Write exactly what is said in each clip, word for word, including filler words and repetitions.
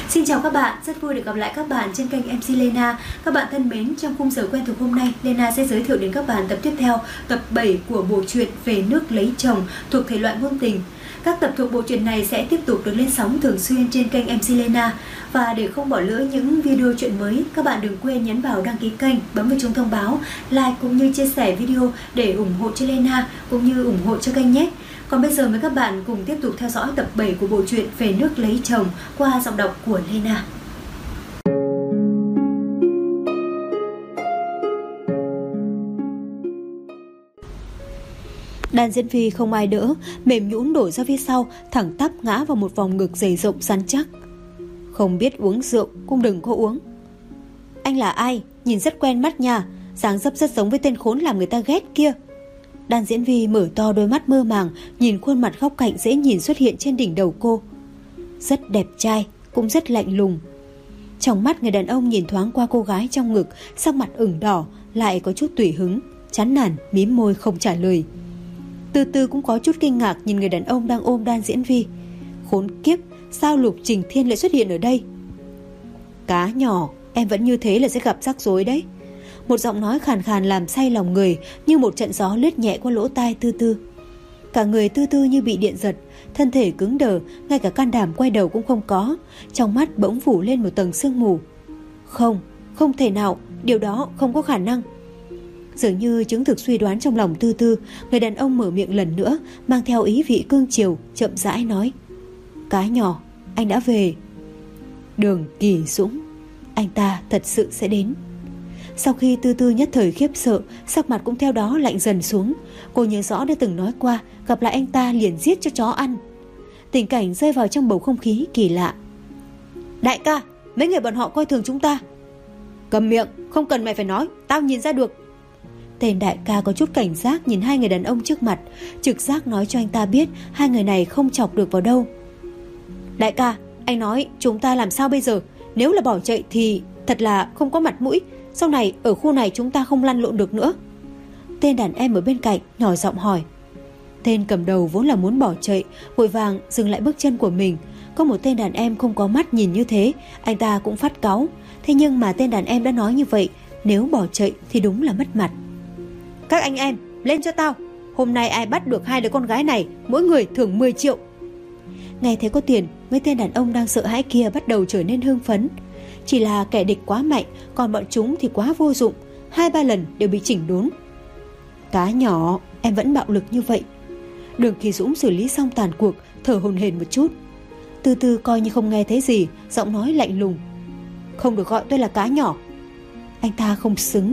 Xin chào các bạn, rất vui được gặp lại các bạn trên kênh em xê Lena. Các bạn thân mến, trong khung giờ quen thuộc hôm nay, Lena sẽ giới thiệu đến các bạn tập tiếp theo, tập bảy của bộ truyện Về nước lấy chồng thuộc thể loại ngôn tình. Các tập thuộc bộ truyện này sẽ tiếp tục được lên sóng thường xuyên trên kênh em xê Lena. Và để không bỏ lỡ những video truyện mới, các bạn đừng quên nhấn vào đăng ký kênh, bấm vào chuông thông báo, like cũng như chia sẻ video để ủng hộ cho Lena cũng như ủng hộ cho kênh nhé. Còn bây giờ mời các bạn cùng tiếp tục theo dõi tập bảy của bộ truyện Về nước lấy chồng qua giọng đọc của Lena. Đàn diễn viên không ai đỡ, mềm nhũn đổ ra phía sau, thẳng tắp ngã vào một vòng ngực dày rộng rắn chắc. Không biết uống rượu cũng đừng có uống. Anh là ai? Nhìn rất quen mắt nha, dáng dấp rất giống với tên khốn làm người ta ghét kia. Đàn diễn viên mở to đôi mắt mơ màng, nhìn khuôn mặt góc cạnh dễ nhìn xuất hiện trên đỉnh đầu cô. Rất đẹp trai, cũng rất lạnh lùng. Trong mắt người đàn ông nhìn thoáng qua cô gái trong ngực, sắc mặt ửng đỏ, lại có chút tùy hứng, chán nản, mím môi không trả lời. Từ từ cũng có chút kinh ngạc nhìn người đàn ông đang ôm Đan Diễn Vi. Khốn kiếp, sao Lục Trình Thiên lại xuất hiện ở đây? Cá nhỏ, em vẫn như thế là sẽ gặp rắc rối đấy. Một giọng nói khàn khàn làm say lòng người, như một trận gió lướt nhẹ qua lỗ tai Tư Tư. Cả người Tư Tư như bị điện giật, thân thể cứng đờ, ngay cả can đảm quay đầu cũng không có. Trong mắt bỗng phủ lên một tầng sương mù. Không, không thể nào, điều đó không có khả năng. Dường như chứng thực suy đoán trong lòng Tư Tư, người đàn ông mở miệng lần nữa, mang theo ý vị cương chiều, chậm rãi nói: Cá nhỏ, anh đã về. Đường Kỳ Dũng, anh ta thật sự sẽ đến. Sau khi Tư Tư nhất thời khiếp sợ, sắc mặt cũng theo đó lạnh dần xuống. Cô nhớ rõ đã từng nói qua, gặp lại anh ta liền giết cho chó ăn. Tình cảnh rơi vào trong bầu không khí kỳ lạ. Đại ca, mấy người bọn họ coi thường chúng ta. Cầm miệng, không cần mày phải nói, tao nhìn ra được. Tên đại ca có chút cảnh giác nhìn hai người đàn ông trước mặt, trực giác nói cho anh ta biết hai người này không chọc được vào đâu. Đại ca, anh nói chúng ta làm sao bây giờ? Nếu là bỏ chạy thì thật là không có mặt mũi. Sau này ở khu này chúng ta không lăn lộn được nữa. Tên đàn em ở bên cạnh nhỏ giọng hỏi. Tên cầm đầu vốn là muốn bỏ chạy, vội vàng dừng lại bước chân của mình. Có một tên đàn em không có mắt nhìn như thế, anh ta cũng phát cáu. Thế nhưng mà tên đàn em đã nói như vậy, nếu bỏ chạy thì đúng là mất mặt. Các anh em, lên cho tao. Hôm nay ai bắt được hai đứa con gái này, mỗi người thưởng mười triệu. Nghe thấy có tiền, mấy tên đàn ông đang sợ hãi kia bắt đầu trở nên hưng phấn. Chỉ là kẻ địch quá mạnh, còn bọn chúng thì quá vô dụng, hai ba lần đều bị chỉnh đốn. Cá nhỏ, em vẫn bạo lực như vậy. Đường Kỳ Dũng xử lý xong tàn cuộc, thở hổn hển một chút. Từ từ coi như không nghe thấy gì, giọng nói lạnh lùng. Không được gọi tôi là cá nhỏ. Anh ta không xứng.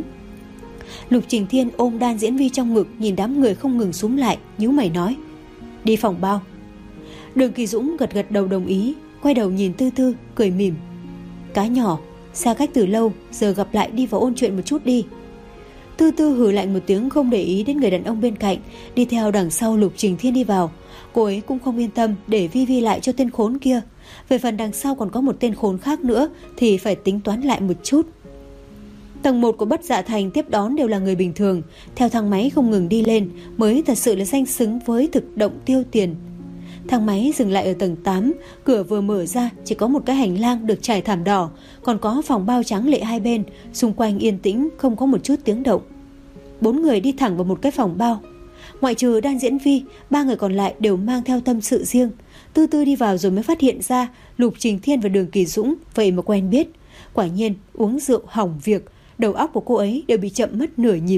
Lục Trình Thiên ôm Đan Diễn Vi trong ngực, nhìn đám người không ngừng xúm lại, nhíu mày nói: Đi phòng bao. Đường Kỳ Dũng gật gật đầu đồng ý, quay đầu nhìn Tư Tư, cười mỉm. Cá nhỏ, xa cách từ lâu, giờ gặp lại đi vào ôn chuyện một chút đi. Tư Tư hừ lạnh một tiếng, không để ý đến người đàn ông bên cạnh, đi theo đằng sau Lục Trình Thiên đi vào. Cô ấy cũng không yên tâm để Vi Vi lại cho tên khốn kia. Về phần đằng sau còn có một tên khốn khác nữa thì phải tính toán lại một chút. Tầng một của Bất Dạ Thành tiếp đón đều là người bình thường, theo thang máy không ngừng đi lên mới thật sự là danh xứng với thực động tiêu tiền. Thang máy dừng lại ở tầng tám, cửa vừa mở ra chỉ có một cái hành lang được trải thảm đỏ, còn có phòng bao trắng lệ hai bên, xung quanh yên tĩnh không có một chút tiếng động. Bốn người đi thẳng vào một cái phòng bao. Ngoại trừ Đan Diễn Vi, ba người còn lại đều mang theo tâm sự riêng. Tư Tư đi vào rồi mới phát hiện ra Lục Trình Thiên và Đường Kỳ Dũng vậy mà quen biết. Quả nhiên uống rượu hỏng việc, đầu óc của cô ấy đều bị chậm mất nửa nhịp.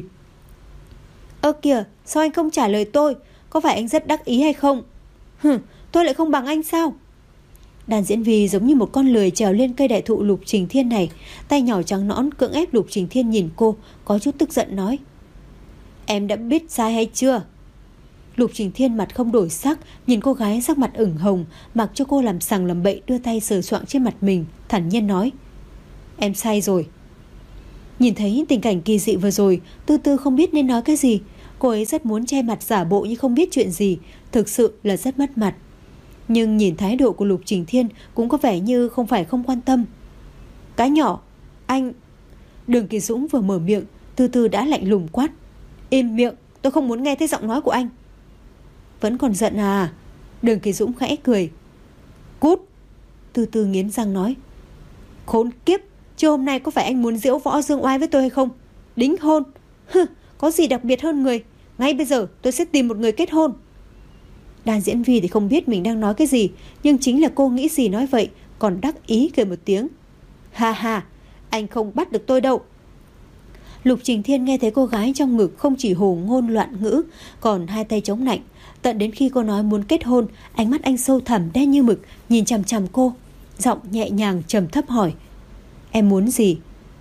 Ơ kìa, sao anh không trả lời tôi? Có phải anh rất đắc ý hay không? Hừ, tôi lại không bằng anh sao? Đàn Diễn Vi giống như một con lười trèo lên cây đại thụ Lục Trình Thiên này, tay nhỏ trắng nõn cưỡng ép Lục Trình Thiên nhìn cô, có chút tức giận nói: Em đã biết sai hay chưa? Lục Trình Thiên mặt không đổi sắc, nhìn cô gái sắc mặt ửng hồng, mặc cho cô làm sằng làm bậy, đưa tay sờ soạng trên mặt mình, thản nhiên nói: Em sai rồi. Nhìn thấy tình cảnh kỳ dị vừa rồi, Tư Tư không biết nên nói cái gì. Cô ấy rất muốn che mặt giả bộ như không biết chuyện gì, thực sự là rất mất mặt. Nhưng nhìn thái độ của Lục Trình Thiên cũng có vẻ như không phải không quan tâm. Cá nhỏ, anh... Đường Kỳ Dũng vừa mở miệng, Tư Tư đã lạnh lùng quát: Im miệng, tôi không muốn nghe thấy giọng nói của anh. Vẫn còn giận à? Đường Kỳ Dũng khẽ cười. Cút. Tư Tư nghiến răng nói: Khốn kiếp, chứ hôm nay có phải anh muốn diễu võ dương oai với tôi hay không? Đính hôn? Hừ, có gì đặc biệt hơn người? Ngay bây giờ tôi sẽ tìm một người kết hôn. Đan Diễn Vi thì không biết mình đang nói cái gì, nhưng chính là cô nghĩ gì nói vậy, còn đắc ý cười một tiếng. Ha ha, anh không bắt được tôi đâu. Lục Trình Thiên nghe thấy cô gái trong ngực không chỉ hồ ngôn loạn ngữ, còn hai tay chống nạnh. Tận đến khi cô nói muốn kết hôn, ánh mắt anh sâu thẳm đen như mực, nhìn chằm chằm cô, giọng nhẹ nhàng trầm thấp hỏi: Em muốn gì?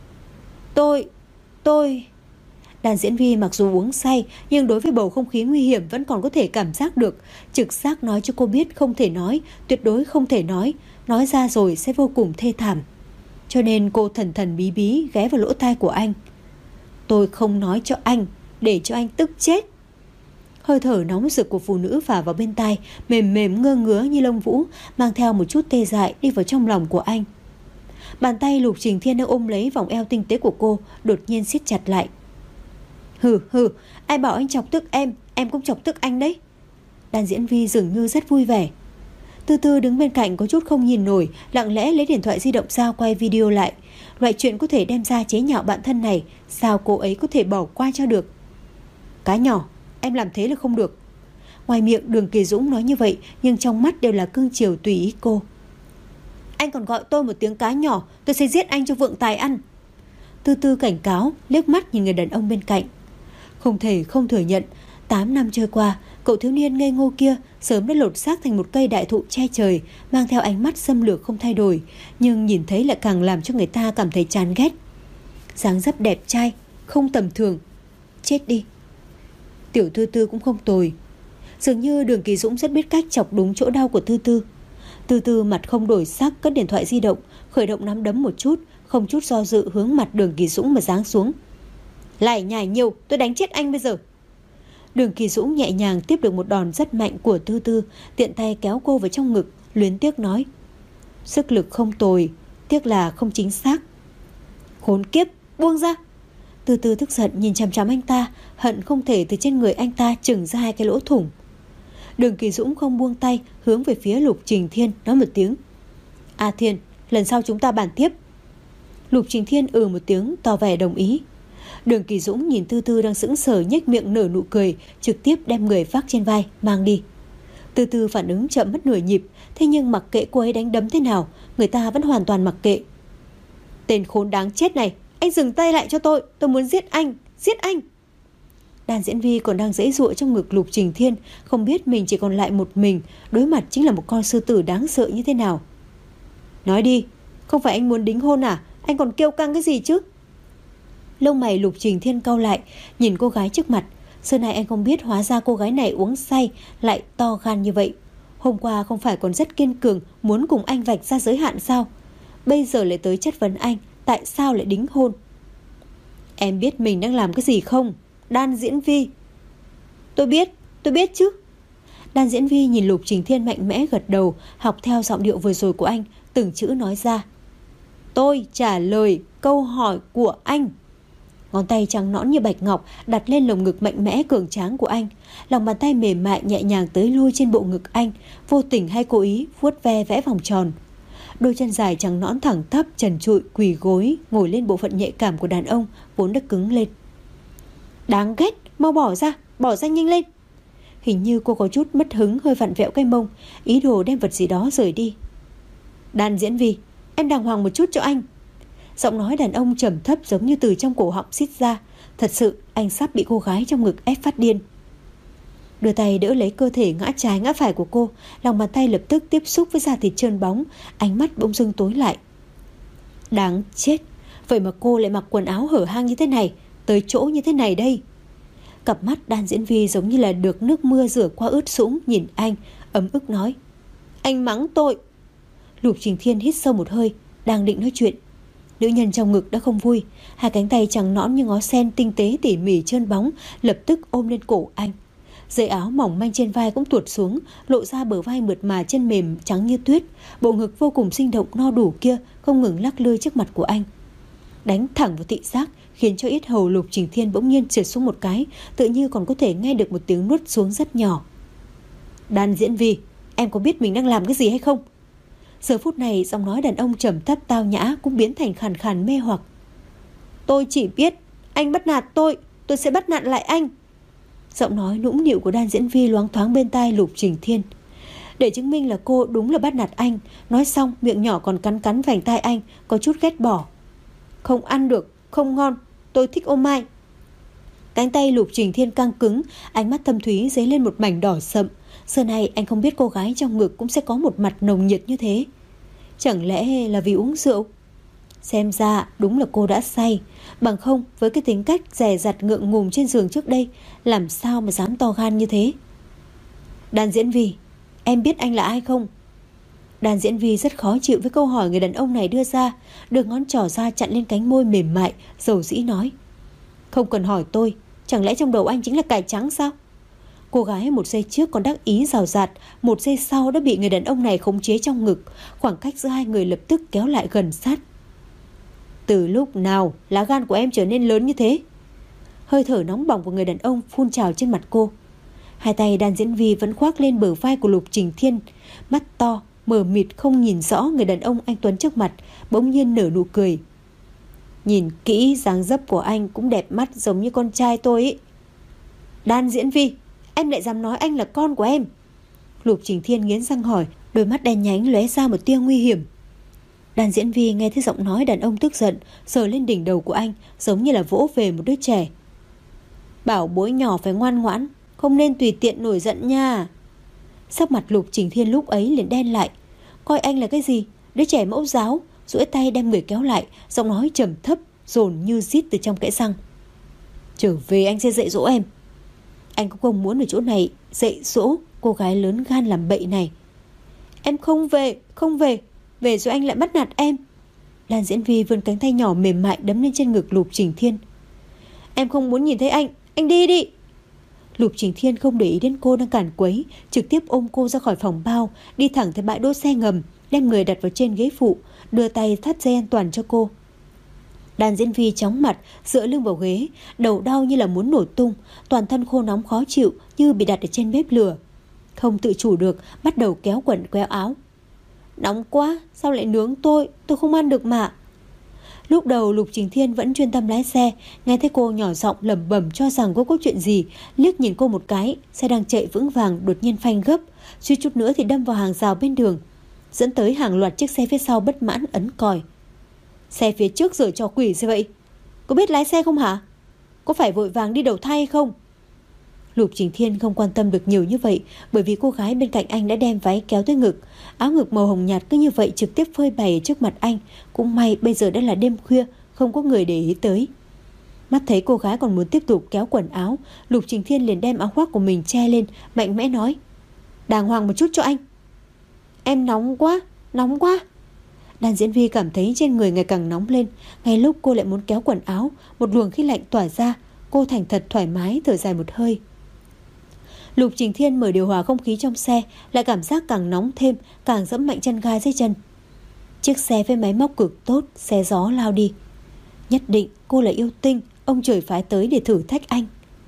Tôi... tôi... Đàn Diễn Vi mặc dù uống say, nhưng đối với bầu không khí nguy hiểm vẫn còn có thể cảm giác được. Trực giác nói cho cô biết không thể nói, tuyệt đối không thể nói. Nói ra rồi sẽ vô cùng thê thảm. Cho nên cô thần thần bí bí ghé vào lỗ tai của anh. Tôi không nói cho anh, để cho anh tức chết. Hơi thở nóng rực của phụ nữ phả vào bên tai, mềm mềm ngơ ngứa như lông vũ, mang theo một chút tê dại đi vào trong lòng của anh. Bàn tay Lục Trình Thiên đang ôm lấy vòng eo tinh tế của cô, đột nhiên siết chặt lại. Hừ hừ, ai bảo anh chọc tức em, em cũng chọc tức anh đấy. Đàn Diễn Vi dường như rất vui vẻ. Từ từ đứng bên cạnh có chút không nhìn nổi, lặng lẽ lấy điện thoại di động ra quay video lại. Loại chuyện có thể đem ra chế nhạo bạn thân này, sao cô ấy có thể bỏ qua cho được? Cá nhỏ, em làm thế là không được. Ngoài miệng Đường Kỳ Dũng nói như vậy, nhưng trong mắt đều là cương chiều tùy ý cô. Anh còn gọi tôi một tiếng cá nhỏ, tôi sẽ giết anh cho vượng tài ăn. Từ từ cảnh cáo, liếc mắt nhìn người đàn ông bên cạnh. Không thể không thừa nhận, tám năm trôi qua, cậu thiếu niên ngây ngô kia sớm đã lột xác thành một cây đại thụ che trời, mang theo ánh mắt xâm lược không thay đổi, nhưng nhìn thấy lại càng làm cho người ta cảm thấy chán ghét. Dáng dấp đẹp trai, không tầm thường. Chết đi. Tiểu Tư Tư cũng không tồi. Dường như Đường Kỳ Dũng rất biết cách chọc đúng chỗ đau của Tư Tư. Tư Tư mặt không đổi sắc, cất điện thoại di động, khởi động nắm đấm một chút, không chút do dự hướng mặt Đường Kỳ Dũng mà giáng xuống. Lại nhảy nhiều, tôi đánh chết anh bây giờ. Đường Kỳ Dũng nhẹ nhàng tiếp được một đòn rất mạnh của Tư Tư, tiện tay kéo cô vào trong ngực, luyến tiếc nói: Sức lực không tồi, tiếc là không chính xác. Khốn kiếp, buông ra. Tư Tư tức giận nhìn chằm chằm anh ta, hận không thể từ trên người anh ta chừng ra hai cái lỗ thủng. Đường Kỳ Dũng không buông tay, hướng về phía Lục Trình Thiên nói một tiếng: A Thiên, lần sau chúng ta bàn tiếp. Lục Trình Thiên ừ một tiếng tỏ vẻ đồng ý. Đường Kỳ Dũng nhìn Tư Tư đang sững sờ nhếch miệng nở nụ cười, trực tiếp đem người vác trên vai mang đi. Tư Tư phản ứng chậm mất nửa nhịp, thế nhưng mặc kệ cô ấy đánh đấm thế nào, người ta vẫn hoàn toàn mặc kệ. Tên khốn đáng chết này, anh dừng tay lại cho tôi, tôi muốn giết anh, giết anh. Đàn Diễn Vi còn đang giãy giụa trong ngực Lục Trình Thiên, không biết mình chỉ còn lại một mình, đối mặt chính là một con sư tử đáng sợ như thế nào. Nói đi, không phải anh muốn đính hôn à? Anh còn kêu căng cái gì chứ? Lông mày Lục Trình Thiên cau lại, nhìn cô gái trước mặt. Xưa nay anh không biết hóa ra cô gái này uống say lại to gan như vậy. Hôm qua không phải còn rất kiên cường, muốn cùng anh vạch ra giới hạn sao? Bây giờ lại tới chất vấn anh, tại sao lại đính hôn? Em biết mình đang làm cái gì không? Đan Diễn Vi. Tôi biết, tôi biết chứ. Đan Diễn Vi nhìn Lục Trình Thiên mạnh mẽ gật đầu, học theo giọng điệu vừa rồi của anh, từng chữ nói ra. Tôi trả lời câu hỏi của anh. Ngón tay trắng nõn như bạch ngọc đặt lên lồng ngực mạnh mẽ cường tráng của anh. Lòng bàn tay mềm mại nhẹ nhàng tới lui trên bộ ngực anh, vô tình hay cố ý vuốt ve vẽ vòng tròn. Đôi chân dài trắng nõn thẳng tắp trần trụi quỳ gối ngồi lên bộ phận nhạy cảm của đàn ông vốn đã cứng lên. Đáng ghét, mau bỏ ra, bỏ ra nhanh lên. Hình như cô có chút mất hứng, hơi vặn vẹo cái mông, ý đồ đem vật gì đó rời đi. Đan Diễn Vi, em đàng hoàng một chút cho anh. Giọng nói đàn ông trầm thấp giống như từ trong cổ họng xít ra. Thật sự anh sắp bị cô gái trong ngực ép phát điên. Đưa tay đỡ lấy cơ thể ngã trái ngã phải của cô, lòng bàn tay lập tức tiếp xúc với da thịt trơn bóng, ánh mắt bỗng dưng tối lại. Đáng chết, vậy mà cô lại mặc quần áo hở hang như thế này, tới chỗ như thế này đây. Cặp mắt Đan Diễn Vi giống như là được nước mưa rửa qua ướt sũng, nhìn anh, ấm ức nói: Anh mắng tôi. Lục Trình Thiên hít sâu một hơi, đang định nói chuyện. Nữ nhân trong ngực đã không vui, hai cánh tay trắng nõn như ngó sen tinh tế tỉ mỉ trơn bóng lập tức ôm lên cổ anh. Dây áo mỏng manh trên vai cũng tuột xuống, lộ ra bờ vai mượt mà chân mềm trắng như tuyết. Bộ ngực vô cùng sinh động no đủ kia không ngừng lắc lư trước mặt của anh, đánh thẳng vào thị giác, khiến cho yết hầu Lục Trình Thiên bỗng nhiên trượt xuống một cái, tự như còn có thể nghe được một tiếng nuốt xuống rất nhỏ. Đan Diễn Vi, em có biết mình đang làm cái gì hay không? Giờ phút này giọng nói đàn ông trầm thấp tao nhã cũng biến thành khàn khàn mê hoặc. Tôi chỉ biết anh bắt nạt tôi, tôi sẽ bắt nạt lại anh. Giọng nói nũng nịu của Đan Diễn Vi loáng thoáng bên tai Lục Trình Thiên. Để chứng minh là cô đúng là bắt nạt anh, nói xong miệng nhỏ còn cắn cắn vành tai anh, có chút ghét bỏ. Không ăn được, không ngon, tôi thích ô mai. Cánh tay Lục Trình Thiên căng cứng, ánh mắt thâm thúy dấy lên một mảnh đỏ sậm. Xưa nay anh không biết cô gái trong ngực cũng sẽ có một mặt nồng nhiệt như thế. Chẳng lẽ là vì uống rượu? Xem ra đúng là cô đã say. Bằng không với cái tính cách dè dặt ngượng ngùng trên giường trước đây, làm sao mà dám to gan như thế? Đan Diễn Vi, em biết anh là ai không? Đan Diễn Vi rất khó chịu với câu hỏi người đàn ông này đưa ra, đưa ngón trỏ ra chặn lên cánh môi mềm mại, dầu dĩ nói. Không cần hỏi tôi, chẳng lẽ trong đầu anh chính là cải trắng sao? Cô gái một giây trước còn đắc ý rào rạt, một giây sau đã bị người đàn ông này khống chế trong ngực. Khoảng cách giữa hai người lập tức kéo lại gần sát. Từ lúc nào lá gan của em trở nên lớn như thế? Hơi thở nóng bỏng của người đàn ông phun trào trên mặt cô. Hai tay Đan Diễn Vi vẫn khoác lên bờ vai của Lục Trình Thiên, mắt to mờ mịt không nhìn rõ người đàn ông anh tuấn trước mặt, bỗng nhiên nở nụ cười. Nhìn kỹ dáng dấp của anh cũng đẹp mắt giống như con trai tôi ấy. Đan Diễn Vi, em lại dám nói anh là con của em? Lục Trình Thiên nghiến răng hỏi, đôi mắt đen nhánh lóe ra một tia nguy hiểm. Đan Diễn Vi nghe thấy giọng nói đàn ông tức giận, sờ lên đỉnh đầu của anh, giống như là vỗ về một đứa trẻ. Bảo bối nhỏ phải ngoan ngoãn, không nên tùy tiện nổi giận nha. Sắc mặt Lục Trình Thiên lúc ấy liền đen lại. Coi anh là cái gì? Đứa trẻ mẫu giáo. Duỗi tay đem người kéo lại, giọng nói trầm thấp dồn như rít từ trong kẽ răng. Trở về anh sẽ dạy dỗ em. Anh cũng không muốn ở chỗ này dạy dỗ cô gái lớn gan làm bậy này. Em không về, không về. Về rồi anh lại bắt nạt em. Đan Diễn Vi vươn cánh tay nhỏ mềm mại đấm lên trên ngực Lục Trình Thiên. Em không muốn nhìn thấy anh, anh đi đi. Lục Trình Thiên không để ý đến cô đang cản quấy, trực tiếp ôm cô ra khỏi phòng bao, đi thẳng tới bãi đỗ xe ngầm, đem người đặt vào trên ghế phụ, đưa tay thắt dây an toàn cho cô. Đan Diễn Vi chóng mặt, dựa lưng vào ghế, đầu đau như là muốn nổ tung, toàn thân khô nóng khó chịu như bị đặt ở trên bếp lửa. Không tự chủ được, bắt đầu kéo quần queo áo. Nóng quá, sao lại nướng tôi, tôi không ăn được mà. Lúc đầu Lục Trình Thiên vẫn chuyên tâm lái xe, nghe thấy cô nhỏ giọng lẩm bẩm cho rằng có có chuyện gì, liếc nhìn cô một cái, xe đang chạy vững vàng đột nhiên phanh gấp, suýt chút nữa thì đâm vào hàng rào bên đường, dẫn tới hàng loạt chiếc xe phía sau bất mãn ấn còi. Xe phía trước giở trò quỷ gì vậy? Có biết lái xe không hả? Có phải vội vàng đi đầu thai hay không? Lục Trình Thiên không quan tâm được nhiều như vậy, bởi vì cô gái bên cạnh anh đã đem váy kéo tới ngực, áo ngực màu hồng nhạt cứ như vậy trực tiếp phơi bày trước mặt anh. Cũng may bây giờ đã là đêm khuya, không có người để ý tới. Mắt thấy cô gái còn muốn tiếp tục kéo quần áo, Lục Trình Thiên liền đem áo khoác của mình che lên, mạnh mẽ nói: đàng hoàng một chút cho anh. Em nóng quá, nóng quá. Đan Diễn Vi cảm thấy trên người ngày càng nóng lên. Ngay lúc cô lại muốn kéo quần áo, một luồng khí lạnh tỏa ra. Cô thành thật thoải mái thở dài một hơi. Lục Trình Thiên mở điều hòa không khí trong xe, lại cảm giác càng nóng thêm, càng giẫm mạnh chân ga dưới chân. Chiếc xe với máy móc cực tốt, xe gió lao đi. Nhất định cô là yêu tinh, ông trời phái tới để thử thách anh.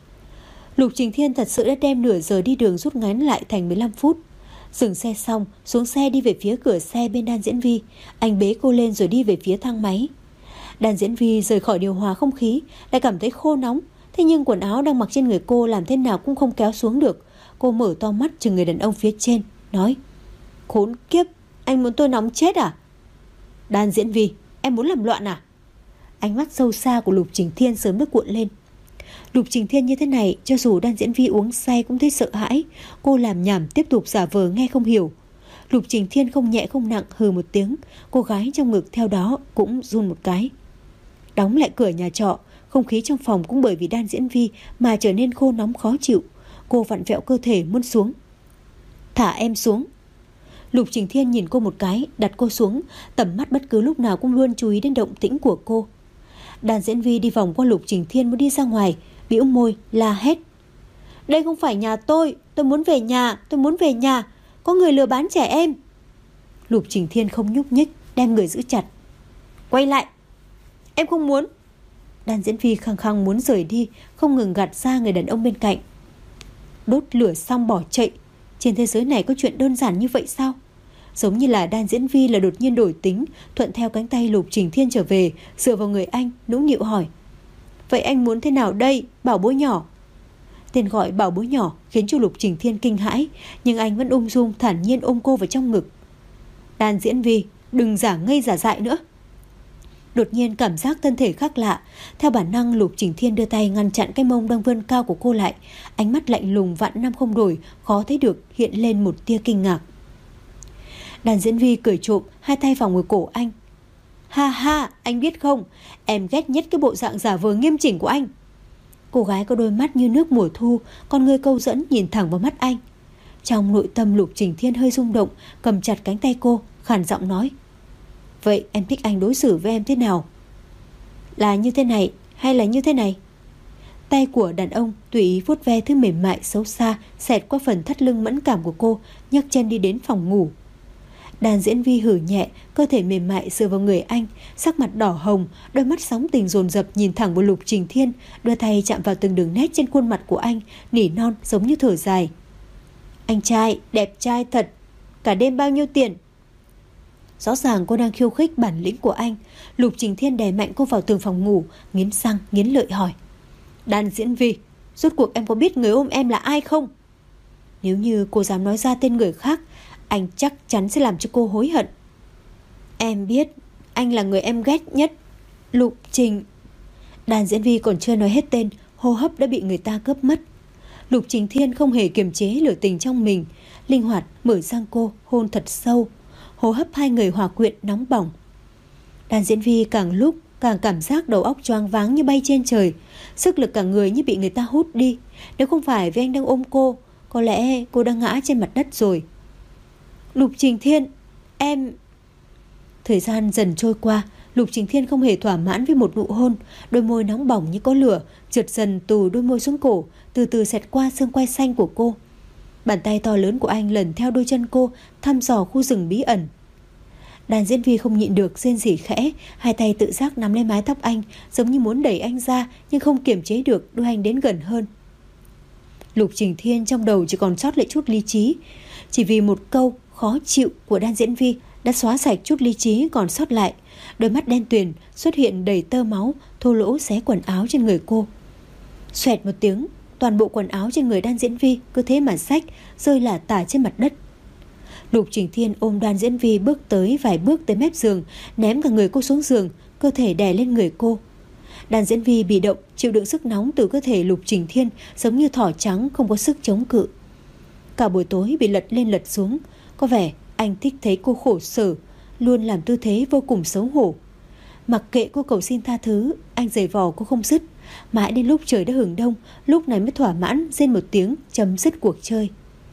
Lục Trình Thiên thật sự đã đem nửa giờ đi đường rút ngắn lại thành mười lăm phút. Dừng xe xong, xuống xe đi về phía cửa xe bên Đan Diễn Vi. Anh bế cô lên rồi đi về phía thang máy. Đan Diễn Vi rời khỏi điều hòa không khí, lại cảm thấy khô nóng. Thế nhưng quần áo đang mặc trên người cô làm thế nào cũng không kéo xuống được. Cô mở to mắt chừng người đàn ông phía trên, nói: khốn kiếp, anh muốn tôi nóng chết à? Đan Diễn Vi, em muốn làm loạn à? Ánh mắt sâu xa của Lục Trình Thiên sớm đã cuộn lên. Lục Trình Thiên như thế này, cho dù Đan Diễn Vi uống say cũng thấy sợ hãi. Cô làm nhảm tiếp tục giả vờ nghe không hiểu. Lục Trình Thiên không nhẹ không nặng hừ một tiếng. Cô gái trong ngực theo đó cũng run một cái. Đóng lại cửa nhà trọ, không khí trong phòng cũng bởi vì Đan Diễn Vi mà trở nên khô nóng khó chịu. Cô vặn vẹo cơ thể muốn xuống. Thả em xuống. Lục Trình Thiên nhìn cô một cái, đặt cô xuống, tầm mắt bất cứ lúc nào cũng luôn chú ý đến động tĩnh của cô. Đan Diễn Vi đi vòng qua Lục Trình Thiên muốn đi ra ngoài, bĩu môi la hét: đây không phải nhà tôi, tôi muốn về nhà, tôi muốn về nhà, có người lừa bán trẻ em. Lục Trình Thiên không nhúc nhích, đem người giữ chặt. Quay lại. Em không muốn. Đan Diễn Vi khăng khăng muốn rời đi, không ngừng gạt ra người đàn ông bên cạnh. Đốt lửa xong bỏ chạy. Trên thế giới này có chuyện đơn giản như vậy sao? Giống như là Đan Diễn Vi là đột nhiên đổi tính, thuận theo cánh tay Lục Trình Thiên trở về, dựa vào người anh, nũng nịu hỏi: Vậy anh muốn thế nào đây, bảo bối nhỏ? Tên gọi bảo bối nhỏ khiến cho Lục Trình Thiên kinh hãi, nhưng anh vẫn ung dung thản nhiên ôm cô vào trong ngực. Đan Diễn Vi, đừng giả ngây giả dại nữa. Đột nhiên cảm giác thân thể khác lạ, theo bản năng Lục Trình Thiên đưa tay ngăn chặn cái mông đang vươn cao của cô lại, ánh mắt lạnh lùng vạn năm không đổi, khó thấy được hiện lên một tia kinh ngạc. Đan Diễn Vi cười trộm, hai tay vào ngực cổ anh. Ha ha, anh biết không, em ghét nhất cái bộ dạng giả vờ nghiêm chỉnh của anh. Cô gái có đôi mắt như nước mùa thu, con người câu dẫn nhìn thẳng vào mắt anh. Trong nội tâm Lục Trình Thiên hơi rung động, cầm chặt cánh tay cô, khàn giọng nói: Vậy em thích anh đối xử với em thế nào? Là như thế này hay là như thế này? Tay của đàn ông tùy ý vuốt ve thứ mềm mại xấu xa xẹt qua phần thắt lưng mẫn cảm của cô, nhấc chân đi đến phòng ngủ. Đan Diễn Vi hử nhẹ, cơ thể mềm mại dựa vào người anh, sắc mặt đỏ hồng, đôi mắt sóng tình dồn dập nhìn thẳng vào Lục Trình Thiên, đưa tay chạm vào từng đường nét trên khuôn mặt của anh, nỉ non giống như thở dài: Anh trai, đẹp trai thật, cả đêm bao nhiêu tiền? Rõ ràng cô đang khiêu khích bản lĩnh của anh. Lục Trình Thiên đè mạnh cô vào tường phòng ngủ, nghiến răng nghiến lợi hỏi: Đan Diễn Vi, rốt cuộc em có biết người ôm em là ai không? Nếu như cô dám nói ra tên người khác, anh chắc chắn sẽ làm cho cô hối hận. Em biết, anh là người em ghét nhất, Lục Trình. Đan Diễn Vi còn chưa nói hết tên, hô hấp đã bị người ta cướp mất. Lục Trình Thiên không hề kiềm chế lửa tình trong mình, linh hoạt mở sang cô, hôn thật sâu. Hô hấp hai người hòa quyện nóng bỏng. Đan Diễn Vi càng lúc càng cảm giác đầu óc choáng váng như bay trên trời, sức lực cả người như bị người ta hút đi. Nếu không phải vì anh đang ôm cô, có lẽ cô đang ngã trên mặt đất rồi. Lục Trình Thiên, em... Thời gian dần trôi qua, Lục Trình Thiên không hề thỏa mãn với một nụ hôn. Đôi môi nóng bỏng như có lửa trượt dần từ đôi môi xuống cổ, từ từ xẹt qua xương quai xanh của cô. Bàn tay to lớn của anh lần theo đôi chân cô, thăm dò khu rừng bí ẩn. Đan Diễn Vi không nhịn được rên rỉ khẽ, hai tay tự giác nắm lấy mái tóc anh, giống như muốn đẩy anh ra, nhưng không kiềm chế được, đôi anh đến gần hơn. Lục Trình Thiên trong đầu chỉ còn sót lại chút lý trí, chỉ vì một câu khó chịu của Đan Diễn Vi đã xóa sạch chút lý trí còn sót lại. Đôi mắt đen tuyền xuất hiện đầy tơ máu, thô lỗ xé quần áo trên người cô. Xoẹt một tiếng, toàn bộ quần áo trên người Đan Diễn Vi cứ thế mà xách, rơi lả tả trên mặt đất. Lục Trình Thiên ôm Đan Diễn Vi bước tới vài bước tới mép giường, ném cả người cô xuống giường, cơ thể đè lên người cô. Đan Diễn Vi bị động, chịu đựng sức nóng từ cơ thể Lục Trình Thiên, giống như thỏ trắng không có sức chống cự. Cả buổi tối bị lật lên lật xuống, có vẻ anh thích thấy cô khổ sở, luôn làm tư thế vô cùng xấu hổ. Mặc kệ cô cầu xin tha thứ, anh giày vò cô không dứt, mãi đến lúc trời đã hửng đông, lúc này mới thỏa mãn rên một tiếng chấm dứt cuộc chơi.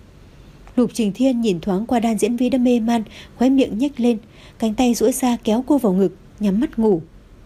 Lục Trình Thiên nhìn thoáng qua Đan Diễn Vi đã mê man, khóe miệng nhếch lên, cánh tay duỗi ra kéo cô vào ngực, nhắm mắt ngủ.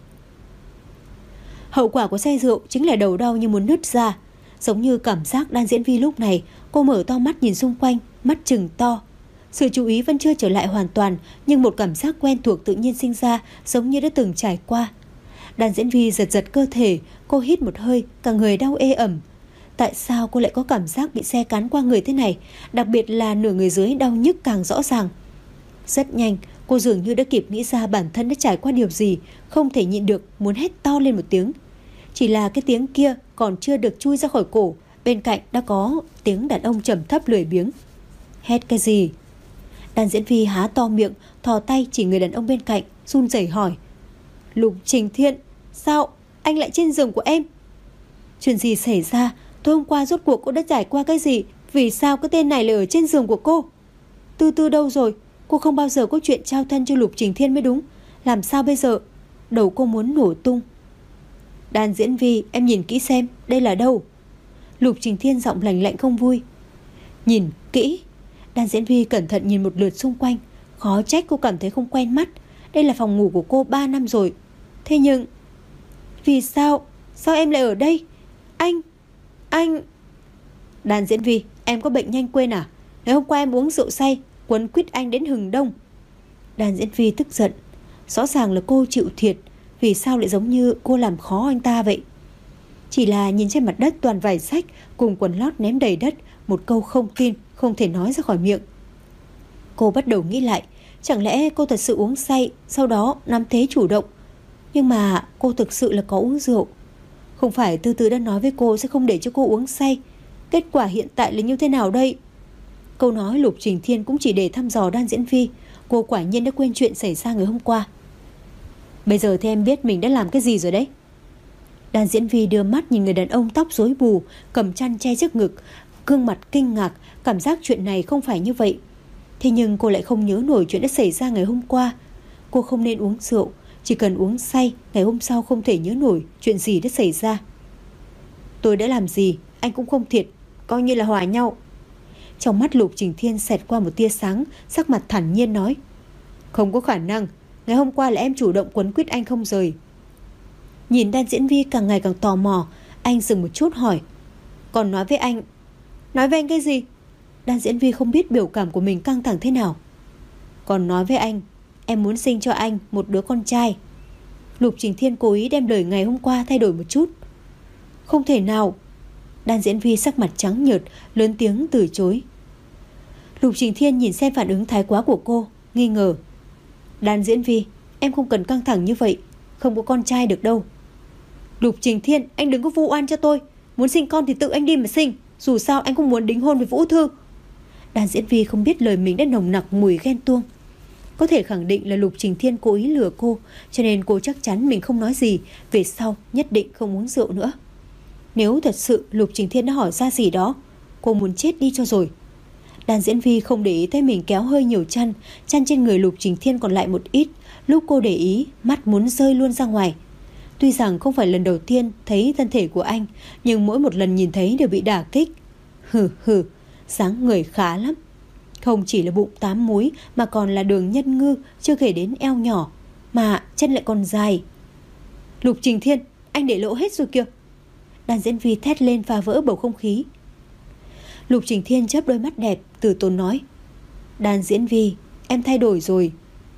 Hậu quả của say rượu chính là đầu đau như muốn nứt ra. Giống như cảm giác Đan Diễn Vi lúc này, cô mở to mắt nhìn xung quanh, mắt trừng to. Sự chú ý vẫn chưa trở lại hoàn toàn, nhưng một cảm giác quen thuộc tự nhiên sinh ra, giống như đã từng trải qua. Đan Diễn Vi giật giật cơ thể, cô hít một hơi, cả người đau ê ẩm. Tại sao cô lại có cảm giác bị xe cán qua người thế này, đặc biệt là nửa người dưới đau nhức càng rõ ràng. Rất nhanh, cô dường như đã kịp nghĩ ra bản thân đã trải qua điều gì, không thể nhịn được muốn hét to lên một tiếng. Chỉ là cái tiếng kia còn chưa được chui ra khỏi cổ, bên cạnh đã có tiếng đàn ông trầm thấp lười biếng. Hét cái gì? Đan Diễn Vi há to miệng, thò tay chỉ người đàn ông bên cạnh, run rẩy hỏi: Lục Trình Thiên, sao anh lại trên giường của em? Chuyện gì xảy ra? Tối hôm qua rốt cuộc cô đã trải qua cái gì? Vì sao cái tên này lại ở trên giường của cô? Tư Tư đâu rồi? Cô không bao giờ có chuyện trao thân cho Lục Trình Thiên mới đúng. Làm sao bây giờ? Đầu cô muốn nổ tung. Đan Diễn Vi, em nhìn kỹ xem, đây là đâu? Lục Trình Thiên giọng lạnh lạnh không vui. Nhìn kỹ? Đan Diễn Vi cẩn thận nhìn một lượt xung quanh, khó trách cô cảm thấy không quen mắt. Đây là phòng ngủ của cô ba năm rồi. Thế nhưng vì sao? Sao em lại ở đây? Anh Anh Đan Diễn Vi, em có bệnh nhanh quên à? Ngày hôm qua em uống rượu say, quấn quýt anh đến hừng đông. Đan Diễn Vi tức giận. Rõ ràng là cô chịu thiệt, vì sao lại giống như cô làm khó anh ta vậy? Chỉ là nhìn trên mặt đất toàn vải sách cùng quần lót ném đầy đất, một câu không tin không thể nói ra khỏi miệng. Cô bắt đầu nghĩ lại, chẳng lẽ cô thật sự uống say, sau đó nắm thế chủ động. Nhưng mà cô thực sự là có uống rượu. Không phải Từ Từ đã nói với cô sẽ không để cho cô uống say. Kết quả hiện tại là như thế nào đây? Câu nói Lục Trình Thiên cũng chỉ để thăm dò Đan Diễn Vi. Cô quả nhiên đã quên chuyện xảy ra ngày hôm qua. Bây giờ thì em biết mình đã làm cái gì rồi đấy. Đan Diễn Vi đưa mắt nhìn người đàn ông tóc rối bù, cầm chăn che trước ngực, gương mặt kinh ngạc, cảm giác chuyện này không phải như vậy. Thế nhưng cô lại không nhớ nổi chuyện đã xảy ra ngày hôm qua. Cô không nên uống rượu, chỉ cần uống say, ngày hôm sau không thể nhớ nổi chuyện gì đã xảy ra. Tôi đã làm gì, anh cũng không thiệt, coi như là hòa nhau. Trong mắt Lục Trình Thiên xẹt qua một tia sáng, sắc mặt thản nhiên nói: Không có khả năng, ngày hôm qua là em chủ động quấn quýt anh không rời. Nhìn Đan Diễn Vi càng ngày càng tò mò, anh dừng một chút hỏi: Còn nói với anh? Nói với anh cái gì? Đan Diễn Vi không biết biểu cảm của mình căng thẳng thế nào. Còn nói với anh, em muốn sinh cho anh một đứa con trai. Lục Trình Thiên cố ý đem lời ngày hôm qua thay đổi một chút. Không thể nào. Đan Diễn Vi sắc mặt trắng nhợt, lớn tiếng từ chối. Lục Trình Thiên nhìn xem phản ứng thái quá của cô, nghi ngờ. Đan Diễn Vi, em không cần căng thẳng như vậy, không có con trai được đâu. Lục Trình Thiên, anh đừng có vu oan cho tôi. Muốn sinh con thì tự anh đi mà sinh, dù sao anh cũng muốn đính hôn với Vũ Thư. Đan Diễn Vi không biết lời mình đã nồng nặc mùi ghen tuông. Có thể khẳng định là Lục Trình Thiên cố ý lừa cô, cho nên cô chắc chắn mình không nói gì, về sau nhất định không uống rượu nữa. Nếu thật sự Lục Trình Thiên đã hỏi ra gì đó, cô muốn chết đi cho rồi. Đan Diễn Vi không để ý thấy mình kéo hơi nhiều chăn, chăn trên người Lục Trình Thiên còn lại một ít. Lúc cô để ý, mắt muốn rơi luôn ra ngoài. Tuy rằng không phải lần đầu tiên thấy thân thể của anh, nhưng mỗi một lần nhìn thấy đều bị đả kích. Hừ hừ, dáng người khá lắm. Không chỉ là bụng tám múi mà còn là đường nhân ngư, chưa kể đến eo nhỏ, mà chân lại còn dài. Lục Trình Thiên, anh để lộ hết rồi kìa. Đan Diễn Vi thét lên phá vỡ bầu không khí. Lục Trình Thiên chớp đôi mắt đẹp, từ tốn nói: Đan Diễn Vi, em thay đổi rồi.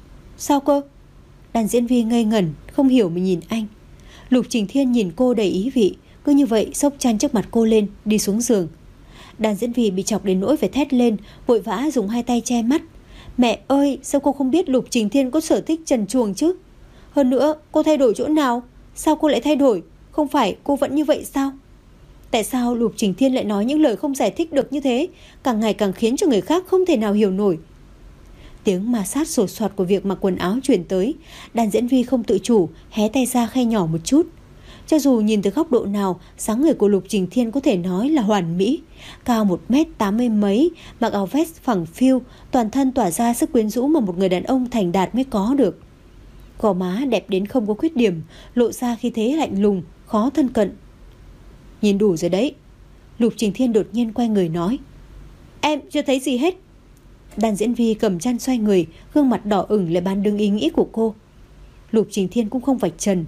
Sao cơ? Đan Diễn Vi ngây ngẩn, không hiểu mà nhìn anh. Lục Trình Thiên nhìn cô đầy ý vị, cứ như vậy xốc chăn trước mặt cô lên, đi xuống giường. Đan Diễn Vi bị chọc đến nỗi phải thét lên, vội vã dùng hai tay che mắt. Mẹ ơi, sao cô không biết Lục Trình Thiên có sở thích trần truồng chứ? Hơn nữa, cô thay đổi chỗ nào? Sao cô lại thay đổi? Không phải cô vẫn như vậy sao? Tại sao Lục Trình Thiên lại nói những lời không giải thích được như thế, càng ngày càng khiến cho người khác không thể nào hiểu nổi. Tiếng ma sát sột soạt của việc mặc quần áo truyền tới. Đan Diễn Vi không tự chủ hé tay ra khe nhỏ một chút. Cho dù nhìn từ góc độ nào, dáng người của Lục Trình Thiên có thể nói là hoàn mỹ. Cao một mét tám mươi mấy, mặc áo vest phẳng phiu, toàn thân tỏa ra sức quyến rũ mà một người đàn ông thành đạt mới có được. Gò má đẹp đến không có khuyết điểm, lộ ra khí thế lạnh lùng, khó thân cận. Nhìn đủ rồi đấy. Lục Trình Thiên đột nhiên quay người nói: Em chưa thấy gì hết. Đan Diễn Vi cầm chăn xoay người, gương mặt đỏ ửng lại bán đứng ý nghĩ của cô. Lục Trình Thiên cũng không vạch trần: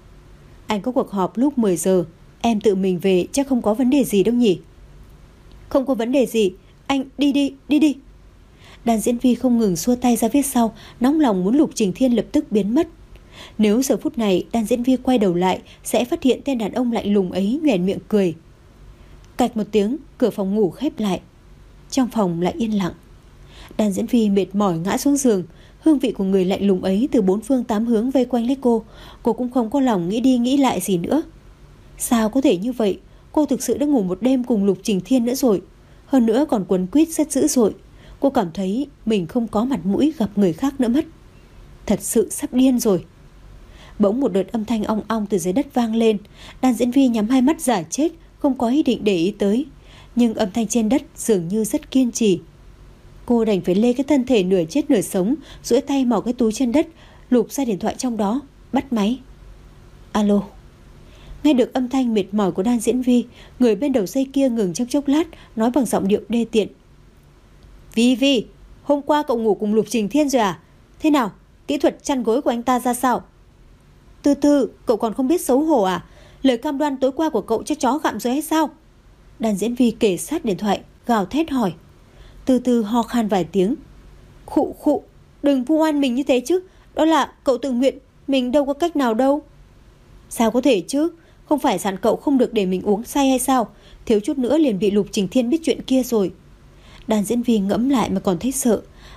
Anh có cuộc họp lúc mười giờ, em tự mình về chắc không có vấn đề gì đâu nhỉ? Không có vấn đề gì, anh đi đi, đi đi. Đan Diễn Vi không ngừng xua tay ra phía sau, nóng lòng muốn Lục Trình Thiên lập tức biến mất. Nếu giờ phút này Đan Diễn Vi quay đầu lại, sẽ phát hiện tên đàn ông lạnh lùng ấy nhoẻn miệng cười. Cạch một tiếng, cửa phòng ngủ khép lại. Trong phòng lại yên lặng. Đan Diễn Vi mệt mỏi ngã xuống giường. Hương vị của người lạnh lùng ấy từ bốn phương tám hướng vây quanh lấy cô. Cô cũng không có lòng nghĩ đi nghĩ lại gì nữa. Sao có thể như vậy? Cô thực sự đã ngủ một đêm cùng Lục Trình Thiên nữa rồi, hơn nữa còn quấn quýt rất dữ dội. Cô cảm thấy mình không có mặt mũi gặp người khác nữa mất. Thật sự sắp điên rồi. Bỗng một đợt âm thanh ong ong từ dưới đất vang lên. Đan Diễn Vi nhắm hai mắt giả chết, không có ý định để ý tới. Nhưng âm thanh trên đất dường như rất kiên trì. Cô đành phải lê cái thân thể nửa chết nửa sống, duỗi tay mò cái túi trên đất, lục ra điện thoại trong đó, bắt máy. Alo. Nghe được âm thanh mệt mỏi của Đan Diễn Vi, người bên đầu dây kia ngừng trong chốc lát, nói bằng giọng điệu đê tiện: Vi Vi, hôm qua cậu ngủ cùng Lục Trình Thiên rồi à? Thế nào, kỹ thuật chăn gối của anh ta ra sao? Từ từ, cậu còn không biết xấu hổ à? Lời cam đoan tối qua của cậu cho chó gặm rồi hay sao? Đan Diễn Vi kề sát điện thoại, gào thét hỏi. Từ từ ho khan vài tiếng. Khụ khụ, đừng vu oan mình như thế chứ. Đó là cậu tự nguyện, mình đâu có cách nào đâu. Sao có thể chứ? Không phải dặn cậu không được để mình uống say hay sao? Thiếu chút nữa liền bị Lục Trình Thiên biết chuyện kia rồi. Đan Diễn Vi ngẫm lại mà còn thấy sợ.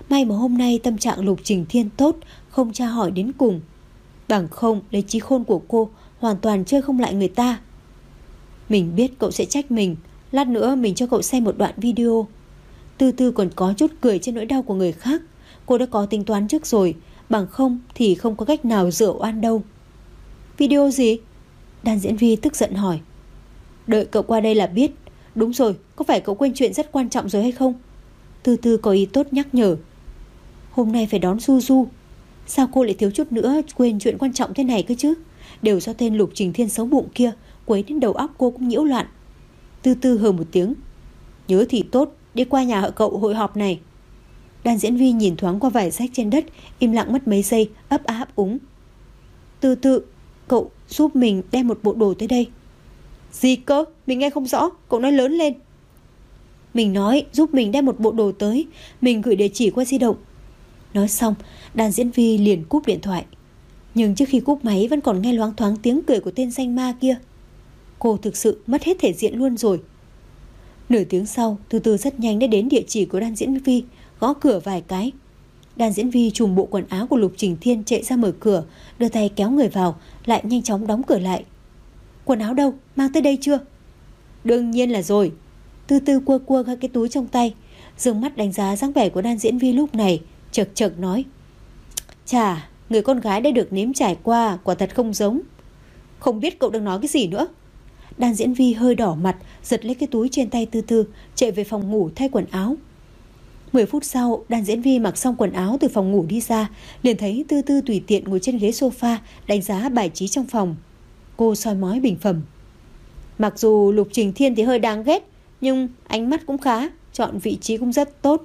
May mà hôm nay tâm trạng Lục Trình Thiên tốt, không tra hỏi đến cùng. Bằng không lấy trí khôn của cô hoàn toàn chơi không lại người ta. Mình biết cậu sẽ trách mình, lát nữa mình cho cậu xem một đoạn video. Từ từ còn có chút cười trên nỗi đau của người khác. Cô đã có tính toán trước rồi, bằng không thì không có cách nào rửa oan đâu. Video gì? Đan diễn viên tức giận hỏi. Đợi cậu qua đây là biết. Đúng rồi, có phải cậu quên chuyện rất quan trọng rồi hay không? Từ từ có ý tốt nhắc nhở. Hôm nay phải đón Du Du. Sao cô lại thiếu chút nữa quên chuyện quan trọng thế này cơ chứ? Đều do tên Lục Trình Thiên xấu bụng kia, quấy đến đầu óc cô cũng nhiễu loạn. Từ từ hừ một tiếng. Nhớ thì tốt, đi qua nhà họ cậu hội họp này. Đan diễn viên nhìn thoáng qua vải sách trên đất, im lặng mất mấy giây, ấp á ấp úng. Từ từ, cậu giúp mình đem một bộ đồ tới đây. Gì cơ? Mình nghe không rõ, cậu nói lớn lên. Mình nói giúp mình đem một bộ đồ tới, mình gửi địa chỉ qua di động. Nói xong, Đan diễn viên liền cúp điện thoại. Nhưng trước khi cúp máy vẫn còn nghe loáng thoáng tiếng cười của tên danh ma kia. Cô thực sự mất hết thể diện luôn rồi. Nửa tiếng sau, từ từ rất nhanh đã đến địa chỉ của Đan diễn viên, gõ cửa vài cái. Đan diễn viên trùm bộ quần áo của Lục Trình Thiên chạy ra mở cửa, đưa tay kéo người vào, lại nhanh chóng đóng cửa lại. Quần áo đâu? Mang tới đây chưa? Đương nhiên là rồi. Từ từ cua cua hai cái túi trong tay, dương mắt đánh giá dáng vẻ của Đan diễn viên lúc này, chật chật nói. Chà, người con gái đã được nếm trải qua, quả thật không giống. Không biết cậu đang nói cái gì nữa. Đan diễn viên hơi đỏ mặt, giật lấy cái túi trên tay Từ Từ, chạy về phòng ngủ thay quần áo. Mười phút sau, Đan diễn viên mặc xong quần áo từ phòng ngủ đi ra, liền thấy Từ Từ tùy tiện ngồi trên ghế sofa đánh giá bài trí trong phòng. Cô soi mói bình phẩm. Mặc dù Lục Trình Thiên thì hơi đáng ghét, nhưng ánh mắt cũng khá, chọn vị trí cũng rất tốt.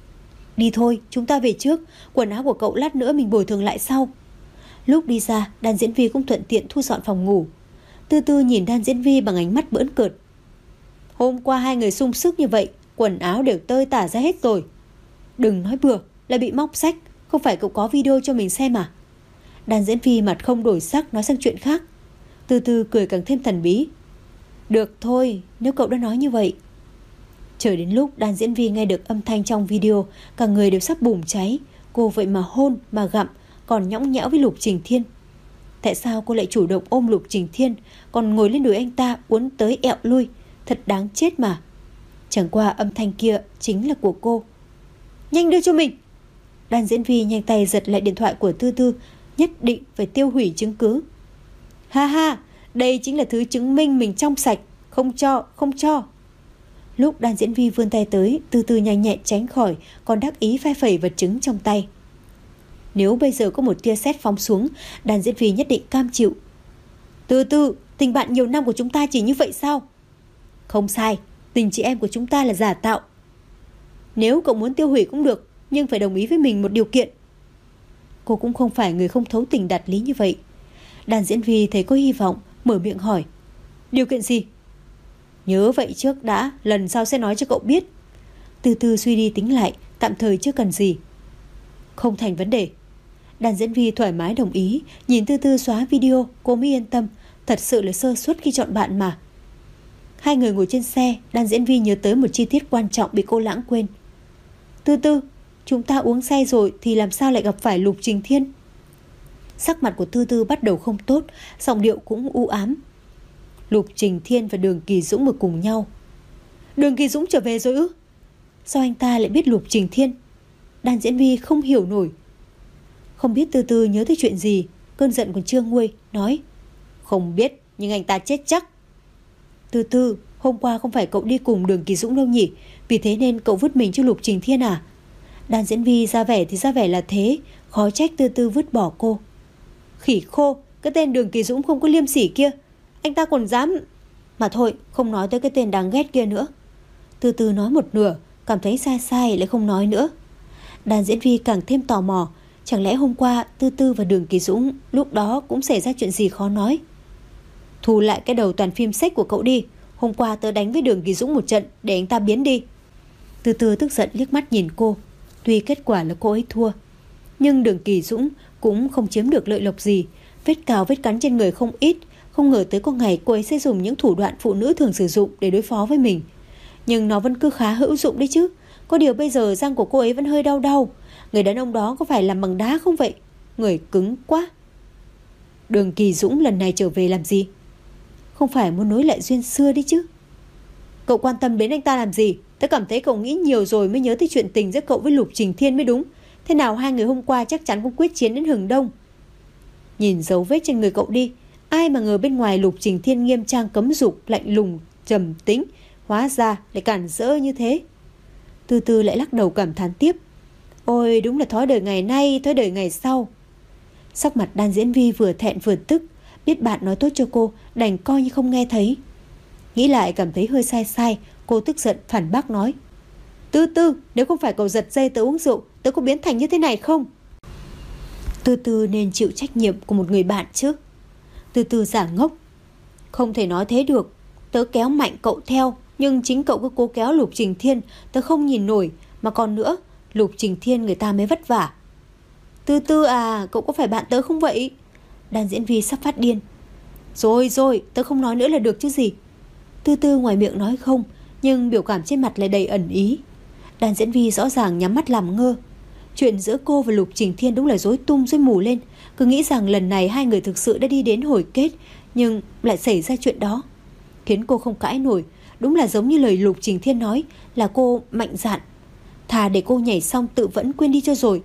Đi thôi, chúng ta về trước, quần áo của cậu lát nữa mình bồi thường lại sau. Lúc đi ra, Đan diễn viên cũng thuận tiện thu dọn phòng ngủ. Từ từ nhìn Đan diễn viên bằng ánh mắt bỡn cợt. Hôm qua hai người sung sức như vậy, quần áo đều tơi tả ra hết rồi. Đừng nói bừa, là bị móc sách. Không phải cậu có video cho mình xem à? Đan diễn viên mặt không đổi sắc nói sang chuyện khác. Từ từ cười càng thêm thần bí. Được thôi, nếu cậu đã nói như vậy. Chờ đến lúc Đan diễn viên nghe được âm thanh trong video, cả người đều sắp bùng cháy. Cô vậy mà hôn, mà gặm, còn nhõng nhẽo với Lục Trình Thiên. Tại sao cô lại chủ động ôm Lục Trình Thiên, còn ngồi lên đùi anh ta uốn tới ẹo lui? Thật đáng chết mà. Chẳng qua âm thanh kia chính là của cô. Nhanh đưa cho mình. Đan diễn viên nhanh tay giật lại điện thoại của Tư Tư, nhất định phải tiêu hủy chứng cứ. Ha ha, đây chính là thứ chứng minh mình trong sạch. Không cho, không cho. Lúc Đan diễn viên vươn tay tới, Tư Tư nhanh nhẹn tránh khỏi, còn đắc ý phe phẩy vật chứng trong tay. Nếu bây giờ có một tia sét phóng xuống, Đan diễn viên nhất định cam chịu. Tư Tư, tình bạn nhiều năm của chúng ta chỉ như vậy sao? Không sai, tình chị em của chúng ta là giả tạo. Nếu cậu muốn tiêu hủy cũng được, nhưng phải đồng ý với mình một điều kiện. Cô cũng không phải người không thấu tình đạt lý như vậy. Đan diễn viên thấy có hy vọng, mở miệng hỏi. Điều kiện gì? Nhớ vậy trước đã, lần sau sẽ nói cho cậu biết. Từ từ suy đi tính lại, tạm thời chưa cần gì. Không thành vấn đề. Đan diễn viên thoải mái đồng ý. Nhìn Tư Tư xóa video, cô mới yên tâm. Thật sự là sơ suất khi chọn bạn mà. Hai người ngồi trên xe, Đan diễn viên nhớ tới một chi tiết quan trọng bị cô lãng quên. Tư Tư, chúng ta uống say rồi thì làm sao lại gặp phải Lục Trình Thiên? Sắc mặt của Tư Tư bắt đầu không tốt, giọng điệu cũng u ám. Lục Trình Thiên và Đường Kỳ Dũng ở cùng nhau. Đường Kỳ Dũng trở về rồi ư? Sao anh ta lại biết Lục Trình Thiên? Đan diễn viên không hiểu nổi. Không biết Tư Tư nhớ tới chuyện gì, cơn giận còn chưa nguôi, nói. Không biết, nhưng anh ta chết chắc. Tư Tư, hôm qua không phải cậu đi cùng Đường Kỳ Dũng đâu nhỉ? Vì thế nên cậu vứt mình cho Lục Trình Thiên à? Đan diễn viên ra vẻ thì ra vẻ là thế, khó trách Tư Tư vứt bỏ cô. Khỉ khô, cái tên Đường Kỳ Dũng không có liêm sỉ kia, anh ta còn dám... Mà thôi, không nói tới cái tên đáng ghét kia nữa. Tư Tư nói một nửa, cảm thấy sai sai lại không nói nữa. Đan diễn viên càng thêm tò mò. Chẳng lẽ hôm qua Tư Tư và Đường Kỳ Dũng lúc đó cũng xảy ra chuyện gì khó nói? Thu lại cái đầu toàn phim sách của cậu đi. Hôm qua tớ đánh với Đường Kỳ Dũng một trận để anh ta biến đi. Tư Tư tức giận liếc mắt nhìn cô. Tuy kết quả là cô ấy thua, nhưng Đường Kỳ Dũng cũng không chiếm được lợi lộc gì. Vết cào vết cắn trên người không ít. Không ngờ tới có ngày cô ấy sẽ dùng những thủ đoạn phụ nữ thường sử dụng để đối phó với mình. Nhưng nó vẫn cứ khá hữu dụng đấy chứ. Có điều bây giờ răng của cô ấy vẫn hơi đau đau. Người đàn ông đó có phải làm bằng đá không vậy? Người cứng quá. Đường Kỳ Dũng lần này trở về làm gì? Không phải muốn nối lại duyên xưa đi chứ? Cậu quan tâm đến anh ta làm gì? Tớ cảm thấy cậu nghĩ nhiều rồi mới nhớ tới chuyện tình giữa cậu với Lục Trình Thiên mới đúng. Thế nào hai người hôm qua chắc chắn cũng quyết chiến đến hừng đông. Nhìn dấu vết trên người cậu đi, ai mà ngờ bên ngoài Lục Trình Thiên nghiêm trang cấm dục, lạnh lùng, trầm tĩnh, hóa ra lại cản rỡ như thế. Từ từ lại lắc đầu cảm thán tiếp. Ôi đúng là thói đời ngày nay, thói đời ngày sau. Sắc mặt Đan Diễn Vi vừa thẹn vừa tức, biết bạn nói tốt cho cô, đành coi như không nghe thấy. Nghĩ lại cảm thấy hơi sai sai, cô tức giận phản bác nói. Tư Tư, nếu không phải cậu giật dây tớ uống rượu, tớ có biến thành như thế này không? Tư Tư nên chịu trách nhiệm của một người bạn chứ. Tư Tư giả ngốc. Không thể nói thế được. Tớ kéo mạnh cậu theo, nhưng chính cậu cứ cố kéo Lục Trình Thiên, tớ không nhìn nổi. Mà còn nữa, Lục Trình Thiên người ta mới vất vả. Tư Tư à, cậu có phải bạn tớ không vậy? Đan Diễn Vi sắp phát điên. Rồi rồi, tớ không nói nữa là được chứ gì. Tư Tư ngoài miệng nói không, nhưng biểu cảm trên mặt lại đầy ẩn ý. Đan Diễn Vi rõ ràng nhắm mắt làm ngơ. Chuyện giữa cô và Lục Trình Thiên đúng là rối tung rối mù lên. Cứ nghĩ rằng lần này hai người thực sự đã đi đến hồi kết, nhưng lại xảy ra chuyện đó, khiến cô không cãi nổi. Đúng là giống như lời Lục Trình Thiên nói, là cô mạnh dạn. Thà để cô nhảy xong tự vẫn quên đi cho rồi.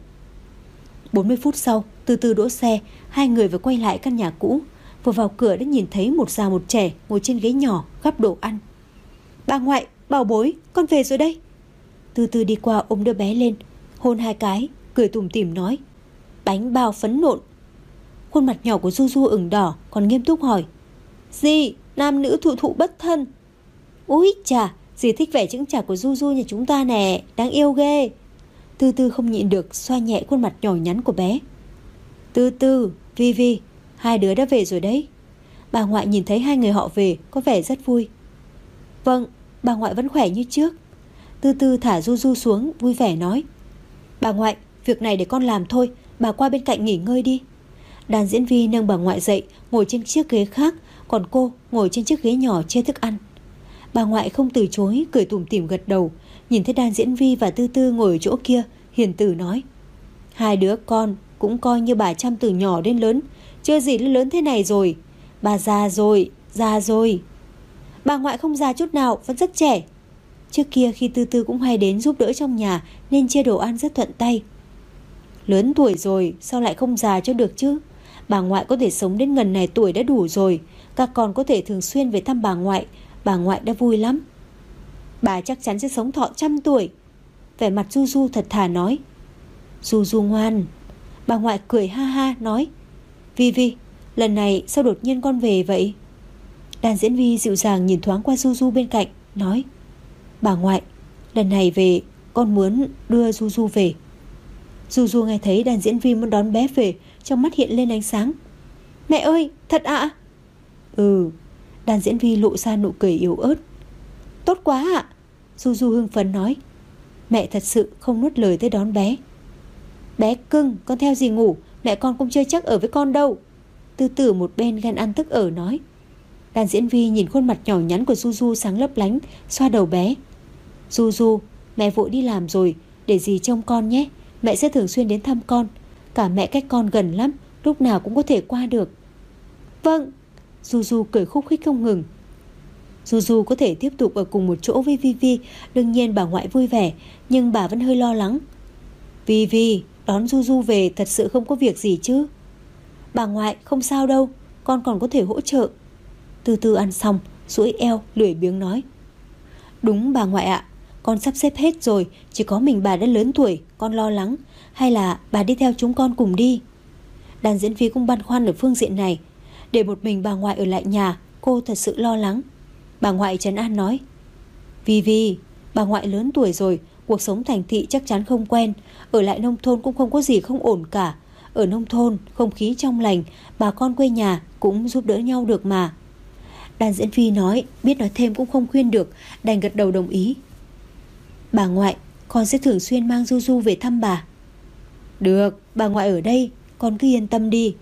bốn mươi phút sau, từ từ đỗ xe, hai người vừa quay lại căn nhà cũ. Vừa vào cửa đã nhìn thấy một già một trẻ ngồi trên ghế nhỏ gắp đồ ăn. Bà ngoại, bảo bối, con về rồi đây. Từ từ đi qua ôm đứa bé lên, hôn hai cái, cười tủm tỉm nói. Bánh bao phấn nộn. Khuôn mặt nhỏ của Du Du ửng đỏ, còn nghiêm túc hỏi. Dì, nam nữ thụ thụ bất thân. Úi chà, dì thích vẻ chững chạc của Du Du nhà chúng ta nè, đáng yêu ghê. Từ từ không nhịn được xoa nhẹ khuôn mặt nhỏ nhắn của bé. Từ từ, Vi Vi, hai đứa đã về rồi đấy. Bà ngoại nhìn thấy hai người họ về có vẻ rất vui. Vâng, bà ngoại vẫn khỏe như trước. Từ từ thả Du Du xuống, vui vẻ nói. Bà ngoại, việc này để con làm thôi, bà qua bên cạnh nghỉ ngơi đi. Đàn Diễn Vi nâng bà ngoại dậy, ngồi trên chiếc ghế khác, còn cô ngồi trên chiếc ghế nhỏ chia thức ăn. Bà ngoại không từ chối, cười tủm tỉm gật đầu. Nhìn thấy Đàn Diễn Vi và Tư Tư ngồi ở chỗ kia, hiền từ nói. Hai đứa con cũng coi như bà chăm từ nhỏ đến lớn, chưa gì đã lớn thế này rồi. Bà già rồi, già rồi. Bà ngoại không già chút nào, vẫn rất trẻ. Trước kia khi Tư Tư cũng hay đến giúp đỡ trong nhà, nên chia đồ ăn rất thuận tay. Lớn tuổi rồi, sao lại không già cho được chứ? Bà ngoại có thể sống đến ngần này tuổi đã đủ rồi. Các con có thể thường xuyên về thăm bà ngoại, bà ngoại đã vui lắm. Bà chắc chắn sẽ sống thọ trăm tuổi. Vẻ mặt Du Du thật thà nói. Du Du ngoan. Bà ngoại cười ha ha nói. Vi Vi, lần này sao đột nhiên con về vậy? Đàn Diễn Vi dịu dàng nhìn thoáng qua Du Du bên cạnh, nói. Bà ngoại, lần này về con muốn đưa Du Du về. Du Du nghe thấy Đàn Diễn Vi muốn đón bé về, trong mắt hiện lên ánh sáng. Mẹ ơi, thật ạ? Ừ. Đàn Diễn Vi lộ ra nụ cười yếu ớt. Tốt quá ạ. Du Du hưng phấn nói. Mẹ thật sự không nuốt lời tới đón bé. Bé cưng, con theo dì ngủ, mẹ con cũng chưa chắc ở với con đâu. Tư Tử một bên ghen ăn tức ở nói. Đàn Diễn Vi nhìn khuôn mặt nhỏ nhắn của Du Du sáng lấp lánh, xoa đầu bé. Du Du, mẹ vội đi làm rồi, để dì trông con nhé. Mẹ sẽ thường xuyên đến thăm con. Cả mẹ cách con gần lắm, lúc nào cũng có thể qua được. Vâng. Du Du cười khúc khích không ngừng. Du Du có thể tiếp tục ở cùng một chỗ với Vi Vi, đương nhiên bà ngoại vui vẻ, nhưng bà vẫn hơi lo lắng. Vi Vi, đón Du Du về thật sự không có việc gì chứ? Bà ngoại, không sao đâu, con còn có thể hỗ trợ. Từ từ ăn xong, duỗi eo lười biếng nói. Đúng bà ngoại ạ, con sắp xếp hết rồi, chỉ có mình bà đã lớn tuổi, con lo lắng. Hay là bà đi theo chúng con cùng đi? Đàn Diễn Vi cũng băn khoăn ở phương diện này. Để một mình bà ngoại ở lại nhà, cô thật sự lo lắng. Bà ngoại trấn an nói. Vi Vi, bà ngoại lớn tuổi rồi, cuộc sống thành thị chắc chắn không quen. Ở lại nông thôn cũng không có gì không ổn cả. Ở nông thôn, không khí trong lành, bà con quê nhà cũng giúp đỡ nhau được mà. Đàn Diễn Vi nói, biết nói thêm cũng không khuyên được, đành gật đầu đồng ý. Bà ngoại, con sẽ thường xuyên mang Du Du về thăm bà. Được, bà ngoại ở đây, con cứ yên tâm đi.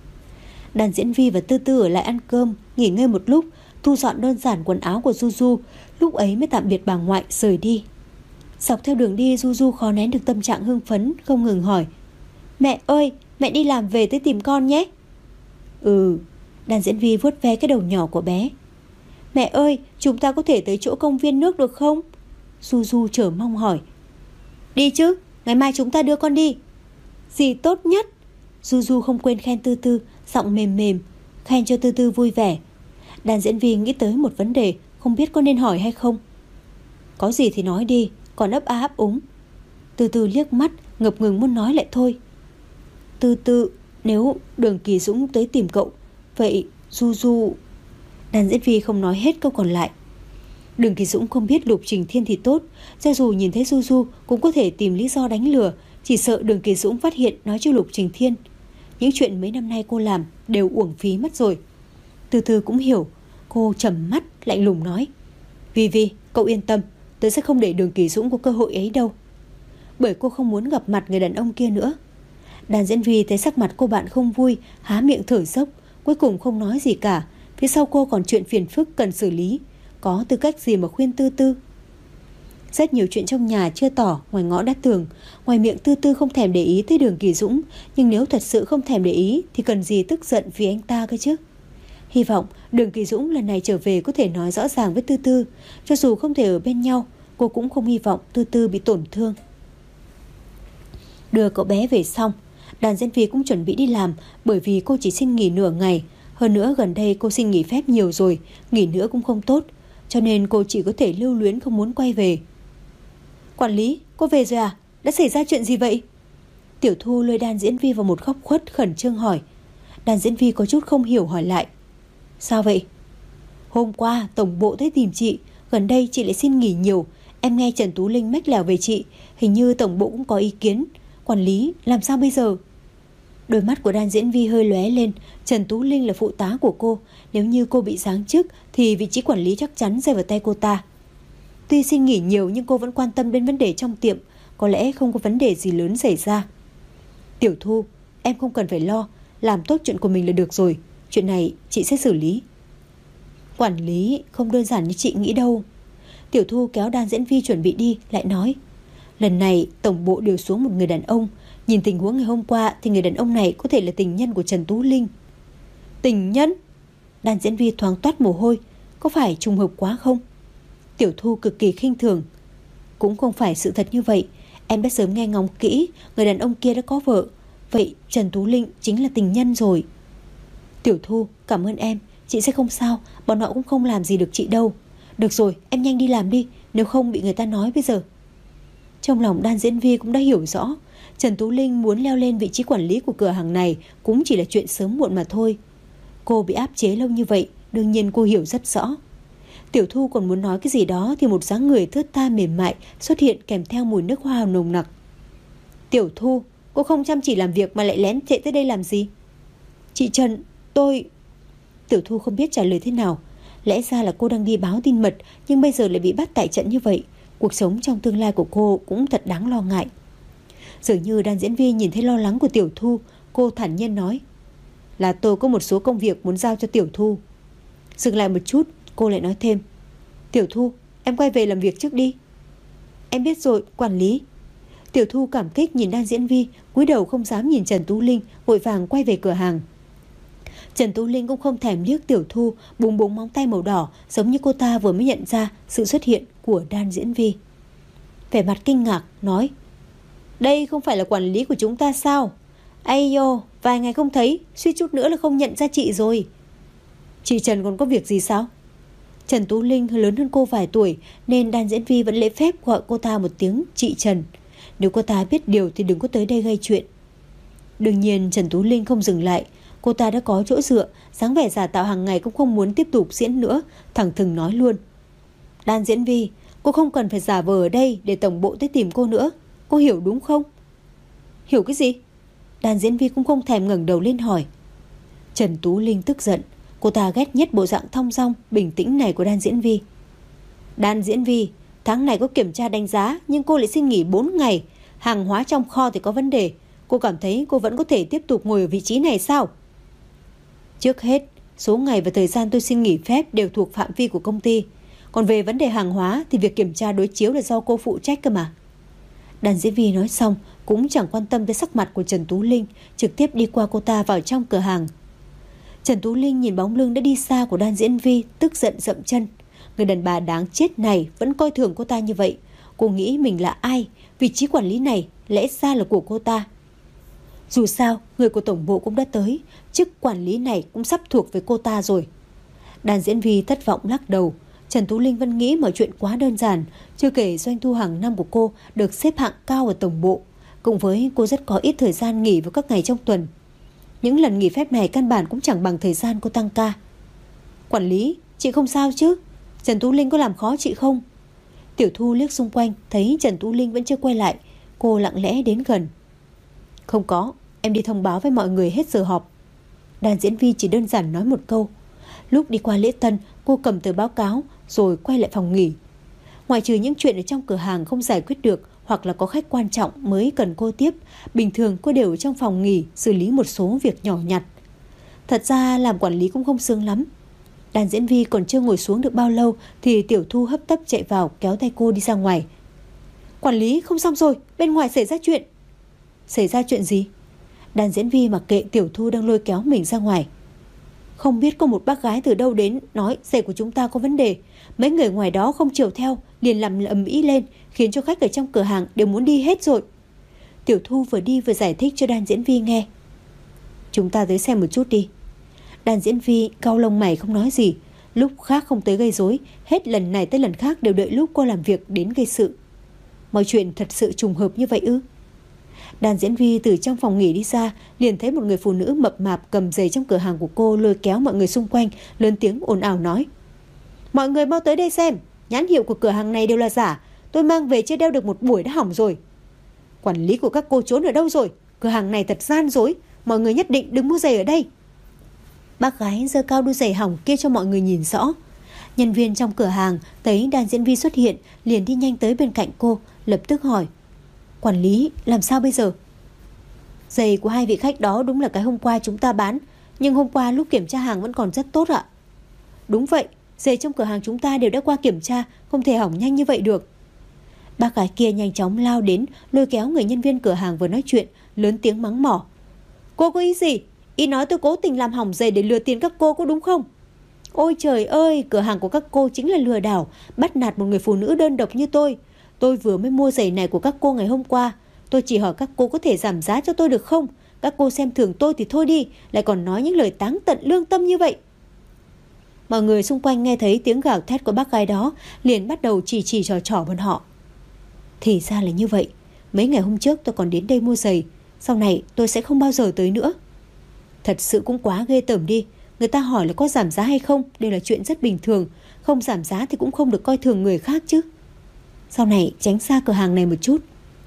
Đàn Diễn Vi và Tư Tư ở lại ăn cơm, nghỉ ngơi một lúc, thu dọn đơn giản quần áo của Du Du, lúc ấy mới tạm biệt bà ngoại rời đi. Dọc theo đường đi, Du Du khó nén được tâm trạng hưng phấn, không ngừng hỏi: Mẹ ơi, mẹ đi làm về tới tìm con nhé. Ừ. Đàn diễn Vi vuốt ve cái đầu nhỏ của bé. Mẹ ơi, chúng ta có thể tới chỗ công viên nước được không? Du Du chờ mong hỏi. Đi chứ, ngày mai chúng ta đưa con đi. Gì tốt nhất? Du Du không quên khen Tư Tư, giọng mềm mềm, khen cho Tư Tư vui vẻ. Đàn diễn viên nghĩ tới một vấn đề, không biết có nên hỏi hay không. Có gì thì nói đi, còn ấp a ấp úng. Tư Tư liếc mắt, ngập ngừng muốn nói lại thôi. Tư Tư, nếu Đường Kỳ Dũng tới tìm cậu, vậy Du Du... Đàn diễn viên không nói hết câu còn lại. Đường Kỳ Dũng không biết Lục Trình Thiên thì tốt, cho dù nhìn thấy Du Du cũng có thể tìm lý do đánh lừa, chỉ sợ Đường Kỳ Dũng phát hiện nói cho Lục Trình Thiên. Những chuyện mấy năm nay cô làm đều uổng phí mất rồi. Từ từ cũng hiểu. Cô trầm mắt lạnh lùng nói: Vi Vi, cậu yên tâm, tớ sẽ không để Đường Kỳ Dũng có cơ hội ấy đâu. Bởi cô không muốn gặp mặt người đàn ông kia nữa. Đàn diễn Vi thấy sắc mặt cô bạn không vui, há miệng thở dốc, cuối cùng không nói gì cả. Phía sau cô còn chuyện phiền phức cần xử lý, có tư cách gì mà khuyên Tư Tư. Rất nhiều chuyện trong nhà chưa tỏ ngoài ngõ đã tường. Ngoài miệng Tư Tư không thèm để ý tới Đường Kỳ Dũng, nhưng nếu thật sự không thèm để ý thì cần gì tức giận vì anh ta cơ chứ. Hy vọng Đường Kỳ Dũng lần này trở về có thể nói rõ ràng với Tư Tư. Cho dù không thể ở bên nhau, cô cũng không hy vọng Tư Tư bị tổn thương. Đưa cậu bé về xong, Đàn diễn viên cũng chuẩn bị đi làm, bởi vì cô chỉ xin nghỉ nửa ngày. Hơn nữa gần đây cô xin nghỉ phép nhiều rồi, nghỉ nữa cũng không tốt, cho nên cô chỉ có thể lưu luyến không muốn quay về. Quản lý, cô về rồi à? Đã xảy ra chuyện gì vậy? Tiểu Thu lôi Đàn diễn viên vào một góc khuất, khẩn trương hỏi. Đàn diễn viên có chút không hiểu hỏi lại. Sao vậy? Hôm qua tổng bộ tới tìm chị, gần đây chị lại xin nghỉ nhiều. Em nghe Trần Tú Linh mách lèo về chị, hình như tổng bộ cũng có ý kiến. Quản lý, làm sao bây giờ? Đôi mắt của Đàn diễn viên hơi lóe lên. Trần Tú Linh là phụ tá của cô, nếu như cô bị giáng chức thì vị trí quản lý chắc chắn rơi vào tay cô ta. Tuy xin nghỉ nhiều nhưng cô vẫn quan tâm đến vấn đề trong tiệm, có lẽ không có vấn đề gì lớn xảy ra. Tiểu Thu, em không cần phải lo, làm tốt chuyện của mình là được rồi. Chuyện này chị sẽ xử lý. Quản lý không đơn giản như chị nghĩ đâu. Tiểu Thu kéo Đàn diễn viên chuẩn bị đi, lại nói: lần này tổng bộ điều xuống một người đàn ông. Nhìn tình huống ngày hôm qua thì người đàn ông này có thể là tình nhân của Trần Tú Linh. Tình nhân? Đàn diễn viên thoáng toát mồ hôi. Có phải trùng hợp quá không? Tiểu Thu cực kỳ khinh thường. Cũng không phải sự thật như vậy. Em đã sớm nghe ngóng kỹ, người đàn ông kia đã có vợ. Vậy Trần Tú Linh chính là tình nhân rồi. Tiểu Thu, cảm ơn em, chị sẽ không sao. Bọn họ cũng không làm gì được chị đâu. Được rồi, em nhanh đi làm đi, nếu không bị người ta nói bây giờ. Trong lòng Đàn diễn viên cũng đã hiểu rõ, Trần Tú Linh muốn leo lên vị trí quản lý của cửa hàng này cũng chỉ là chuyện sớm muộn mà thôi. Cô bị áp chế lâu như vậy, đương nhiên cô hiểu rất rõ. Tiểu Thu còn muốn nói cái gì đó thì một dáng người thướt tha mềm mại xuất hiện kèm theo mùi nước hoa nồng nặc. Tiểu Thu, cô không chăm chỉ làm việc mà lại lén chạy tới đây làm gì? Chị Trần, tôi... Tiểu Thu không biết trả lời thế nào. Lẽ ra là cô đang đi báo tin mật, nhưng bây giờ lại bị bắt tại trận như vậy. Cuộc sống trong tương lai của cô cũng thật đáng lo ngại. Dường như Đàn diễn viên nhìn thấy lo lắng của Tiểu Thu, cô thản nhiên nói: là tôi có một số công việc muốn giao cho Tiểu Thu. Dừng lại một chút, cô lại nói thêm: Tiểu Thu, em quay về làm việc trước đi. Em biết rồi, quản lý. Tiểu Thu cảm kích nhìn Đàn diễn viên, cúi đầu không dám nhìn Trần Tú Linh, vội vàng quay về cửa hàng. Trần Tú Linh cũng không thèm liếc Tiểu Thu, búng búng móng tay màu đỏ, giống như cô ta vừa mới nhận ra sự xuất hiện của Đàn diễn viên. Vẻ mặt kinh ngạc nói: đây không phải là quản lý của chúng ta sao? Ây dô, vài ngày không thấy, suýt chút nữa là không nhận ra chị rồi. Chị Trần còn có việc gì sao? Trần Tú Linh lớn hơn cô vài tuổi, nên Đàn diễn viên vẫn lễ phép gọi cô ta một tiếng chị Trần. Nếu cô ta biết điều thì đừng có tới đây gây chuyện. Đương nhiên Trần Tú Linh không dừng lại. Cô ta đã có chỗ dựa, dáng vẻ giả tạo hàng ngày cũng không muốn tiếp tục diễn nữa, thẳng thừng nói luôn: Đàn diễn viên, cô không cần phải giả vờ ở đây để tổng bộ tới tìm cô nữa. Cô hiểu đúng không? Hiểu cái gì? Đàn diễn viên cũng không thèm ngẩng đầu lên hỏi. Trần Tú Linh tức giận. Cô ta ghét nhất bộ dạng thong dong, bình tĩnh này của Đàn diễn viên. Đàn diễn viên, tháng này có kiểm tra đánh giá, nhưng cô lại xin nghỉ bốn ngày. Hàng hóa trong kho thì có vấn đề. Cô cảm thấy cô vẫn có thể tiếp tục ngồi ở vị trí này sao? Trước hết, số ngày và thời gian tôi xin nghỉ phép đều thuộc phạm vi của công ty. Còn về vấn đề hàng hóa thì việc kiểm tra đối chiếu là do cô phụ trách cơ mà. Đàn diễn viên nói xong cũng chẳng quan tâm tới sắc mặt của Trần Tú Linh, trực tiếp đi qua cô ta vào trong cửa hàng. Trần Tú Linh nhìn bóng lưng đã đi xa của Đan Diễn Vi, tức giận dậm chân. Người đàn bà đáng chết này vẫn coi thường cô ta như vậy. Cô nghĩ mình là ai? Vị trí quản lý này lẽ ra là của cô ta. Dù sao, người của tổng bộ cũng đã tới, chức quản lý này cũng sắp thuộc về cô ta rồi. Đan Diễn Vi thất vọng lắc đầu. Trần Tú Linh vẫn nghĩ mọi chuyện quá đơn giản, chưa kể doanh thu hàng năm của cô được xếp hạng cao ở tổng bộ, cùng với cô rất có ít thời gian nghỉ vào các ngày trong tuần. Những lần nghỉ phép này căn bản cũng chẳng bằng thời gian cô tăng ca. Quản lý, chị không sao chứ? Trần Tú Linh có làm khó chị không? Tiểu Thu liếc xung quanh, thấy Trần Tú Linh vẫn chưa quay lại, cô lặng lẽ đến gần. Không có, em đi thông báo với mọi người hết giờ họp. Đàn diễn viên chỉ đơn giản nói một câu. Lúc đi qua lễ tân, cô cầm tờ báo cáo rồi quay lại phòng nghỉ. Ngoại trừ những chuyện ở trong cửa hàng không giải quyết được hoặc là có khách quan trọng mới cần cô tiếp, bình thường cô đều ở trong phòng nghỉ xử lý một số việc nhỏ nhặt. Thật ra làm quản lý cũng không sướng lắm. Đàn diễn viên còn chưa ngồi xuống được bao lâu thì Tiểu Thu hấp tấp chạy vào kéo tay cô đi ra ngoài. Quản lý không xong rồi, bên ngoài xảy ra chuyện. Xảy ra chuyện gì? Đàn diễn viên mặc kệ Tiểu Thu đang lôi kéo mình ra ngoài. Không biết có một bác gái từ đâu đến nói giày của chúng ta có vấn đề. Mấy người ngoài đó không chiều theo, liền làm ầm ĩ lên, khiến cho khách ở trong cửa hàng đều muốn đi hết rồi. Tiểu Thu vừa đi vừa giải thích cho đàn diễn viên nghe. Chúng ta tới xem một chút đi. Đàn diễn viên cau lông mày không nói gì. Lúc khác không tới gây rối, hết lần này tới lần khác đều đợi lúc cô làm việc đến gây sự. Mọi chuyện thật sự trùng hợp như vậy ư? Đàn diễn viên từ trong phòng nghỉ đi ra, liền thấy một người phụ nữ mập mạp cầm giày trong cửa hàng của cô lôi kéo mọi người xung quanh, lớn tiếng ồn ào nói. Mọi người mau tới đây xem, nhãn hiệu của cửa hàng này đều là giả, tôi mang về chưa đeo được một buổi đã hỏng rồi. Quản lý của các cô trốn ở đâu rồi? Cửa hàng này thật gian dối, mọi người nhất định đừng mua giày ở đây. Bác gái giơ cao đôi giày hỏng kia cho mọi người nhìn rõ. Nhân viên trong cửa hàng thấy đàn diễn viên xuất hiện, liền đi nhanh tới bên cạnh cô, lập tức hỏi. Quản lý, làm sao bây giờ? Giày của hai vị khách đó đúng là cái hôm qua chúng ta bán, nhưng hôm qua lúc kiểm tra hàng vẫn còn rất tốt ạ. Đúng vậy, giày trong cửa hàng chúng ta đều đã qua kiểm tra, không thể hỏng nhanh như vậy được. Bác gái kia nhanh chóng lao đến, lôi kéo người nhân viên cửa hàng vừa nói chuyện, lớn tiếng mắng mỏ. Cô có ý gì? Ý nói tôi cố tình làm hỏng giày để lừa tiền các cô có đúng không? Ôi trời ơi, cửa hàng của các cô chính là lừa đảo, bắt nạt một người phụ nữ đơn độc như tôi. Tôi vừa mới mua giày này của các cô ngày hôm qua. Tôi chỉ hỏi các cô có thể giảm giá cho tôi được không? Các cô xem thường tôi thì thôi đi, lại còn nói những lời táng tận lương tâm như vậy. Mọi người xung quanh nghe thấy tiếng gào thét của bác gái đó, liền bắt đầu chỉ chỉ trò trò bọn họ. Thì ra là như vậy. Mấy ngày hôm trước tôi còn đến đây mua giày, sau này tôi sẽ không bao giờ tới nữa. Thật sự cũng quá ghê tởm đi. Người ta hỏi là có giảm giá hay không đều là chuyện rất bình thường. Không giảm giá thì cũng không được coi thường người khác chứ. Sau này tránh xa cửa hàng này một chút.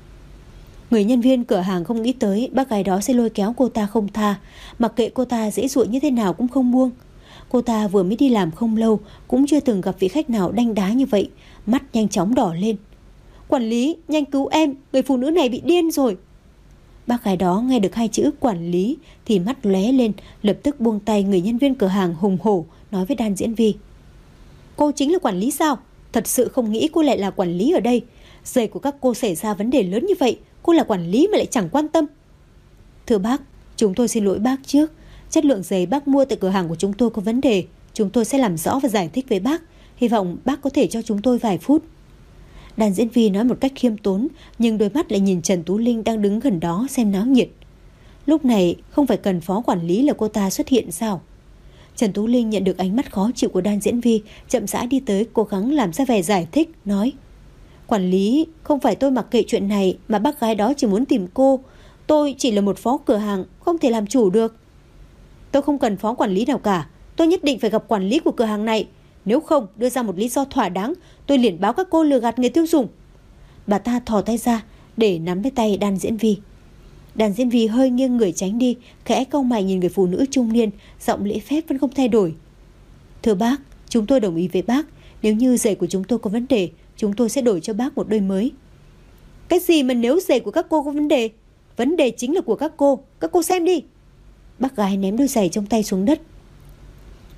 Người nhân viên cửa hàng không nghĩ tới bác gái đó sẽ lôi kéo cô ta không tha, mặc kệ cô ta dễ dụa như thế nào cũng không buông. Cô ta vừa mới đi làm không lâu, cũng chưa từng gặp vị khách nào đanh đá như vậy. Mắt nhanh chóng đỏ lên. Quản lý, nhanh cứu em, người phụ nữ này bị điên rồi. Bác gái đó nghe được hai chữ quản lý thì mắt lóe lên, lập tức buông tay người nhân viên cửa hàng hùng hổ, nói với đàn diễn viên. Cô chính là quản lý sao? Thật sự không nghĩ cô lại là quản lý ở đây. Giày của các cô xảy ra vấn đề lớn như vậy, cô là quản lý mà lại chẳng quan tâm. Thưa bác, chúng tôi xin lỗi bác trước. Chất lượng giày bác mua tại cửa hàng của chúng tôi có vấn đề. Chúng tôi sẽ làm rõ và giải thích với bác. Hy vọng bác có thể cho chúng tôi vài phút. Đàn diễn viên nói một cách khiêm tốn, nhưng đôi mắt lại nhìn Trần Tú Linh đang đứng gần đó xem náo nhiệt. Lúc này không phải cần phó quản lý là cô ta xuất hiện sao? Trần Tú Linh nhận được ánh mắt khó chịu của đàn diễn viên, chậm rãi đi tới cố gắng làm ra vẻ giải thích, nói. Quản lý, không phải tôi mặc kệ chuyện này mà bác gái đó chỉ muốn tìm cô. Tôi chỉ là một phó cửa hàng, không thể làm chủ được. Tôi không cần phó quản lý nào cả. Tôi nhất định phải gặp quản lý của cửa hàng này. Nếu không đưa ra một lý do thỏa đáng, tôi liền báo các cô lừa gạt người tiêu dùng. Bà ta thò tay ra để nắm lấy tay đàn diễn viên. Đàn diễn viên hơi nghiêng người tránh đi, khẽ cau mày nhìn người phụ nữ trung niên, giọng lễ phép vẫn không thay đổi. Thưa bác, chúng tôi đồng ý với bác. Nếu như giày của chúng tôi có vấn đề, chúng tôi sẽ đổi cho bác một đôi mới. Cái gì mà nếu giày của các cô có vấn đề? Vấn đề chính là của các cô. Các cô xem đi. Bác gái ném đôi giày trong tay xuống đất.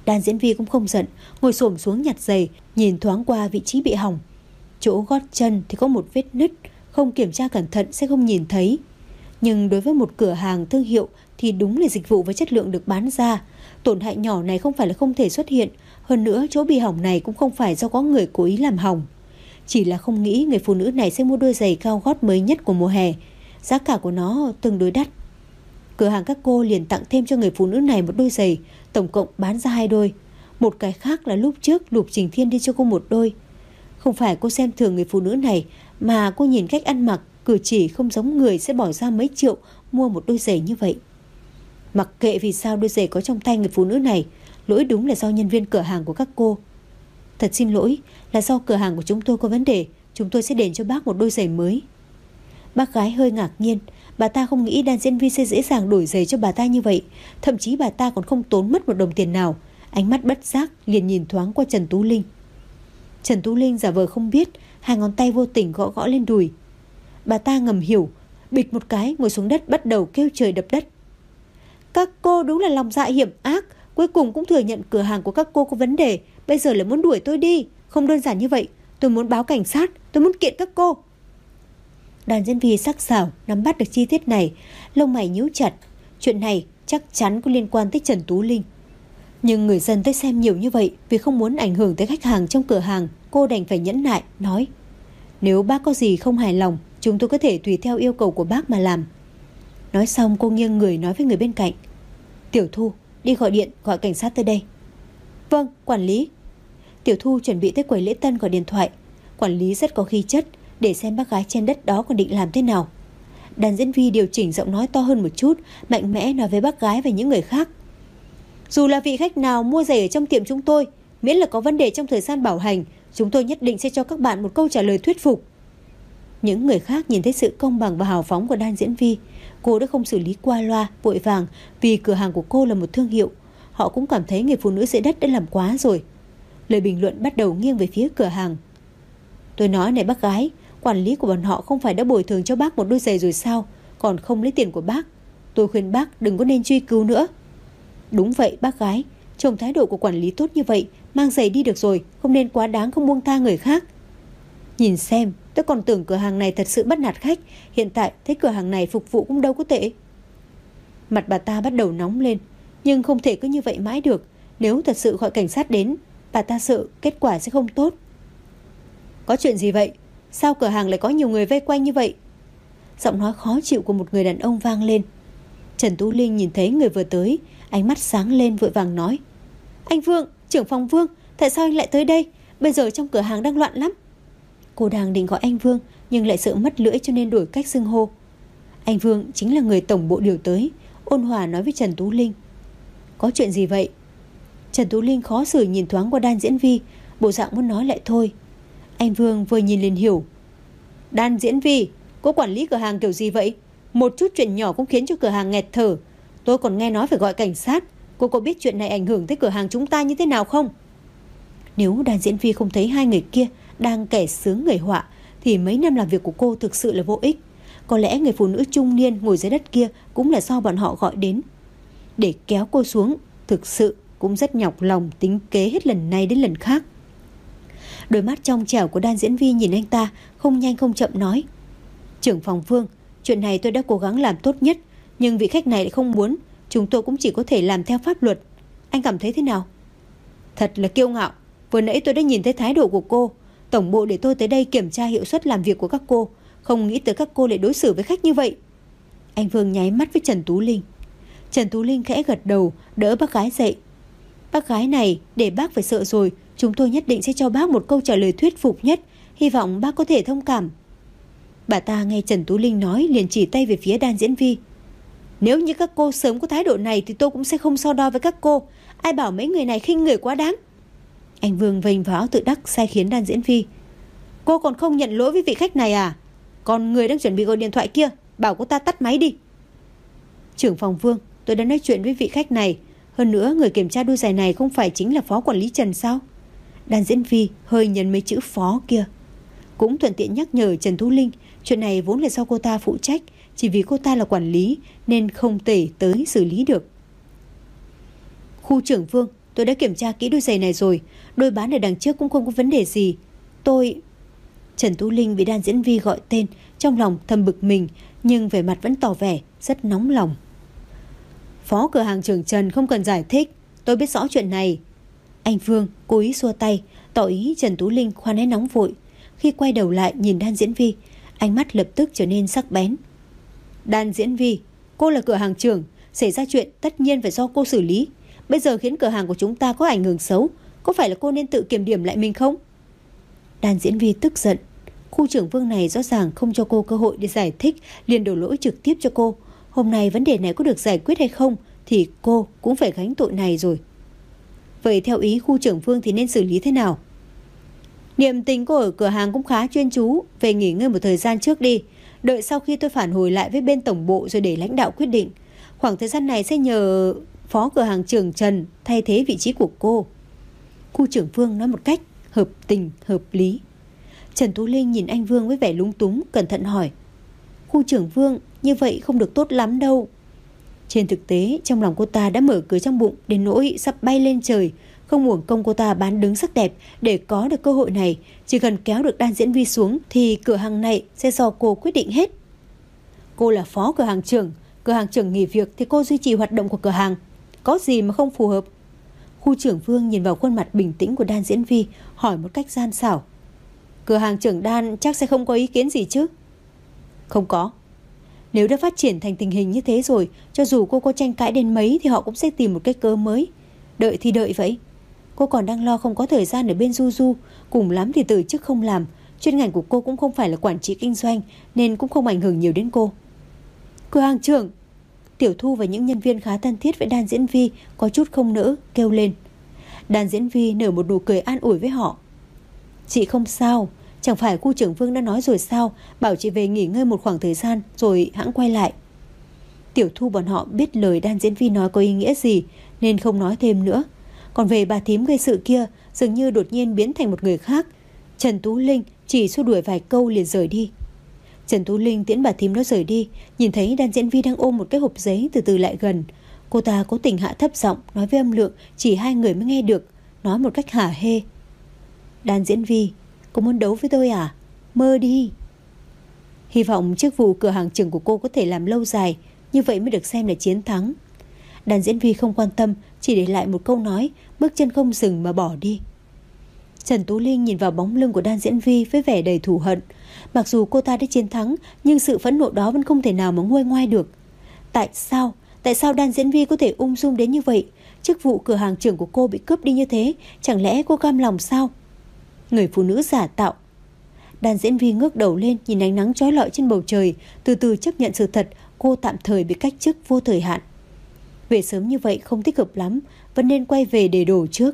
Đan Diễn Vi cũng không giận, ngồi xổm xuống nhặt giày, nhìn thoáng qua vị trí bị hỏng. Chỗ gót chân thì có một vết nứt, không kiểm tra cẩn thận sẽ không nhìn thấy. Nhưng đối với một cửa hàng thương hiệu thì đúng là dịch vụ với chất lượng được bán ra. Tổn hại nhỏ này không phải là không thể xuất hiện. Hơn nữa chỗ bị hỏng này cũng không phải do có người cố ý làm hỏng. Chỉ là không nghĩ người phụ nữ này sẽ mua đôi giày cao gót mới nhất của mùa hè. Giá cả của nó tương đối đắt. Cửa hàng các cô liền tặng thêm cho người phụ nữ này một đôi giày, tổng cộng bán ra hai đôi. Một cái khác là lúc trước Lục Trình Thiên đi cho cô một đôi. Không phải cô xem thường người phụ nữ này, mà cô nhìn cách ăn mặc, cử chỉ không giống người sẽ bỏ ra mấy triệu mua một đôi giày như vậy. Mặc kệ vì sao đôi giày có trong tay người phụ nữ này, lỗi đúng là do nhân viên cửa hàng của các cô. Thật xin lỗi, là do cửa hàng của chúng tôi có vấn đề, chúng tôi sẽ đền cho bác một đôi giày mới. Bác gái hơi ngạc nhiên, bà ta không nghĩ Đan Diễn Vi sẽ dễ dàng đổi giày cho bà ta như vậy. Thậm chí bà ta còn không tốn mất một đồng tiền nào. Ánh mắt bất giác liền nhìn thoáng qua Trần Tú Linh. Trần Tú Linh giả vờ không biết, hai ngón tay vô tình gõ gõ lên đùi. Bà ta ngầm hiểu, bịch một cái ngồi xuống đất bắt đầu kêu trời đập đất. Các cô đúng là lòng dạ hiểm ác, cuối cùng cũng thừa nhận cửa hàng của các cô có vấn đề, bây giờ lại muốn đuổi tôi đi. Không đơn giản như vậy, tôi muốn báo cảnh sát, tôi muốn kiện các cô. Đan Diễn Vi sắc sảo nắm bắt được chi tiết này, lông mày nhíu chặt. Chuyện này chắc chắn có liên quan tới Trần Tú Linh. Nhưng người dân tới xem nhiều như vậy, vì không muốn ảnh hưởng tới khách hàng trong cửa hàng, cô đành phải nhẫn nại nói: nếu bác có gì không hài lòng, chúng tôi có thể tùy theo yêu cầu của bác mà làm. Nói xong cô nghiêng người nói với người bên cạnh: Tiểu Thu, đi gọi điện gọi cảnh sát tới đây. Vâng, quản lý. Tiểu Thu chuẩn bị tới quầy lễ tân gọi điện thoại. Quản lý rất có khí chất, để xem bác gái trên đất đó còn định làm thế nào. Đàn Diễn Vi điều chỉnh giọng nói to hơn một chút, mạnh mẽ nói với bác gái và những người khác: dù là vị khách nào mua giày ở trong tiệm chúng tôi, miễn là có vấn đề trong thời gian bảo hành, chúng tôi nhất định sẽ cho các bạn một câu trả lời thuyết phục. Những người khác nhìn thấy sự công bằng và hào phóng của Đan Diễn Vi, cô đã không xử lý qua loa, vội vàng, vì cửa hàng của cô là một thương hiệu. Họ cũng cảm thấy người phụ nữ dưới đất đã làm quá rồi. Lời bình luận bắt đầu nghiêng về phía cửa hàng. Tôi nói này bác gái, quản lý của bọn họ không phải đã bồi thường cho bác một đôi giày rồi sao, còn không lấy tiền của bác. Tôi khuyên bác đừng có nên truy cứu nữa. Đúng vậy bác gái, trông thái độ của quản lý tốt như vậy, mang giày đi được rồi, không nên quá đáng không buông tha người khác. Nhìn xem, tôi còn tưởng cửa hàng này thật sự bắt nạt khách, hiện tại thấy cửa hàng này phục vụ cũng đâu có tệ. Mặt bà ta bắt đầu nóng lên, nhưng không thể cứ như vậy mãi được. Nếu thật sự gọi cảnh sát đến, bà ta sợ kết quả sẽ không tốt. Có chuyện gì vậy? Sao cửa hàng lại có nhiều người vây quanh như vậy? Giọng nói khó chịu của một người đàn ông vang lên. Trần Tú Linh nhìn thấy người vừa tới, ánh mắt sáng lên vội vàng nói: Anh Vương, trưởng phòng Vương, tại sao anh lại tới đây? Bây giờ trong cửa hàng đang loạn lắm. Cô đang định gọi anh Vương, nhưng lại sợ mất lưỡi cho nên đổi cách xưng hô. Anh Vương chính là người tổng bộ điều tới, ôn hòa nói với Trần Tú Linh. Có chuyện gì vậy? Trần Tú Linh khó xử nhìn thoáng qua Đan Diễn Vi, bộ dạng muốn nói lại thôi. Anh Vương vừa nhìn liền hiểu. Đan Diễn Vi, cô quản lý cửa hàng kiểu gì vậy? Một chút chuyện nhỏ cũng khiến cho cửa hàng nghẹt thở. Tôi còn nghe nói phải gọi cảnh sát. Cô có biết chuyện này ảnh hưởng tới cửa hàng chúng ta như thế nào không? Nếu Đan Diễn Vi không thấy hai người kia đang kẻ sướng người họa, thì mấy năm làm việc của cô thực sự là vô ích. Có lẽ người phụ nữ trung niên ngồi dưới đất kia cũng là do bọn họ gọi đến. Để kéo cô xuống, thực sự cũng rất nhọc lòng tính kế hết lần này đến lần khác. Đôi mắt trong trẻo của Đan Diễn Vi nhìn anh ta, không nhanh không chậm nói: Trưởng phòng Vương, chuyện này tôi đã cố gắng làm tốt nhất, nhưng vị khách này lại không muốn. Chúng tôi cũng chỉ có thể làm theo pháp luật. Anh cảm thấy thế nào? Thật là kiêu ngạo. Vừa nãy tôi đã nhìn thấy thái độ của cô. Tổng bộ để tôi tới đây kiểm tra hiệu suất làm việc của các cô, không nghĩ tới các cô lại đối xử với khách như vậy. Anh Vương nháy mắt với Trần Tú Linh. Trần Tú Linh khẽ gật đầu, đỡ bác gái dậy. Bác gái này, để bác phải sợ rồi. Chúng tôi nhất định sẽ cho bác một câu trả lời thuyết phục nhất. Hy vọng bác có thể thông cảm. Bà ta nghe Trần Tú Linh nói liền chỉ tay về phía Đan Diễn Vi. Nếu như các cô sớm có thái độ này thì tôi cũng sẽ không so đo với các cô. Ai bảo mấy người này khinh người quá đáng. Anh Vương vênh vào áo tự đắc sai khiến Đan Diễn Vi. Cô còn không nhận lỗi với vị khách này à? Còn người đang chuẩn bị gọi điện thoại kia, bảo cô ta tắt máy đi. Trưởng phòng Vương, tôi đã nói chuyện với vị khách này. Hơn nữa người kiểm tra đôi giày này không phải chính là phó quản lý Trần sao? Đan Diễn Vi hơi nhấn mấy chữ phó kia. Cũng thuận tiện nhắc nhở Trần Tú Linh, chuyện này vốn là do cô ta phụ trách, chỉ vì cô ta là quản lý nên không thể tới xử lý được. Khu trưởng Vương, tôi đã kiểm tra kỹ đôi giày này rồi. Đôi bán ở đằng trước cũng không có vấn đề gì. Tôi... Trần Tú Linh bị Đan Diễn Vi gọi tên, trong lòng thầm bực mình, nhưng vẻ mặt vẫn tỏ vẻ rất nóng lòng. Phó cửa hàng trưởng Trần không cần giải thích, tôi biết rõ chuyện này. Anh Vương cố ý xua tay, tỏ ý Trần Tú Linh khoan hãy nóng vội. Khi quay đầu lại nhìn Đan Diễn Vi, ánh mắt lập tức trở nên sắc bén. Đan Diễn Vi, cô là cửa hàng trưởng, xảy ra chuyện tất nhiên phải do cô xử lý. Bây giờ khiến cửa hàng của chúng ta có ảnh hưởng xấu, có phải là cô nên tự kiểm điểm lại mình không? Đan Diễn Vi tức giận. Khu trưởng Vương này rõ ràng không cho cô cơ hội để giải thích, liền đổ lỗi trực tiếp cho cô. Hôm nay vấn đề này có được giải quyết hay không thì cô cũng phải gánh tội này rồi. Vậy theo ý khu trưởng Vương thì nên xử lý thế nào? Niệm tình cô ở cửa hàng cũng khá chuyên chú, về nghỉ ngơi một thời gian trước đi. Đợi sau khi tôi phản hồi lại với bên tổng bộ rồi để lãnh đạo quyết định. Khoảng thời gian này sẽ nhờ phó cửa hàng trưởng Trần thay thế vị trí của cô. Khu trưởng Vương nói một cách hợp tình hợp lý. Trần Tú Linh nhìn anh Vương với vẻ lúng túng, cẩn thận hỏi. Khu trưởng Vương, như vậy không được tốt lắm đâu. Trên thực tế, trong lòng cô ta đã mở cửa trong bụng đến nỗi sắp bay lên trời. Không uổng công cô ta bán đứng sắc đẹp để có được cơ hội này. Chỉ cần kéo được Đan Diễn Vi xuống thì cửa hàng này sẽ do cô quyết định hết. Cô là phó cửa hàng trưởng, cửa hàng trưởng nghỉ việc thì cô duy trì hoạt động của cửa hàng. Có gì mà không phù hợp? Khu trưởng Vương nhìn vào khuôn mặt bình tĩnh của Đan Diễn Vi, hỏi một cách gian xảo. Cửa hàng trưởng Đan chắc sẽ không có ý kiến gì chứ? Không có. Nếu đã phát triển thành tình hình như thế rồi, cho dù cô có tranh cãi đến mấy thì họ cũng sẽ tìm một cái cớ mới. Đợi thì đợi vậy. Cô còn đang lo không có thời gian ở bên Du Du, cùng lắm thì từ chức không làm. Chuyên ngành của cô cũng không phải là quản trị kinh doanh, nên cũng không ảnh hưởng nhiều đến cô. Cửa hàng trưởng. Tiểu Thu và những nhân viên khá thân thiết với Đan Diễn Vi có chút không nỡ, kêu lên. Đan Diễn Vi nở một nụ cười an ủi với họ. Chị không sao, chẳng phải khu trưởng Vương đã nói rồi sao, bảo chị về nghỉ ngơi một khoảng thời gian rồi hãng quay lại. Tiểu Thu bọn họ biết lời Đan Diễn Vi nói có ý nghĩa gì nên không nói thêm nữa. Còn về bà thím gây sự kia, dường như đột nhiên biến thành một người khác. Trần Tú Linh chỉ xua đuổi vài câu liền rời đi. Trần Tú Linh tiễn bà thím nó rời đi, nhìn thấy Đan Diễn Vi đang ôm một cái hộp giấy từ từ lại gần. Cô ta cố tình hạ thấp giọng nói với âm lượng chỉ hai người mới nghe được, nói một cách hả hê. Đan Diễn Vi, cô muốn đấu với tôi à? Mơ đi. Hy vọng chức vụ cửa hàng trưởng của cô có thể làm lâu dài, như vậy mới được xem là chiến thắng. Đan Diễn Vi không quan tâm, chỉ để lại một câu nói, bước chân không dừng mà bỏ đi. Trần Tú Linh nhìn vào bóng lưng của Đan Diễn Vi với vẻ đầy thù hận. Mặc dù cô ta đã chiến thắng, nhưng sự phẫn nộ đó vẫn không thể nào mà nguôi ngoai được. Tại sao? Tại sao Đan Diễn Vi có thể ung dung đến như vậy? Chức vụ cửa hàng trưởng của cô bị cướp đi như thế, chẳng lẽ cô cam lòng sao? Người phụ nữ giả tạo. Đan Diễn Vi ngước đầu lên nhìn ánh nắng chói lọi trên bầu trời, từ từ chấp nhận sự thật cô tạm thời bị cách chức vô thời hạn. Về sớm như vậy không thích hợp lắm, vẫn nên quay về để đổ trước.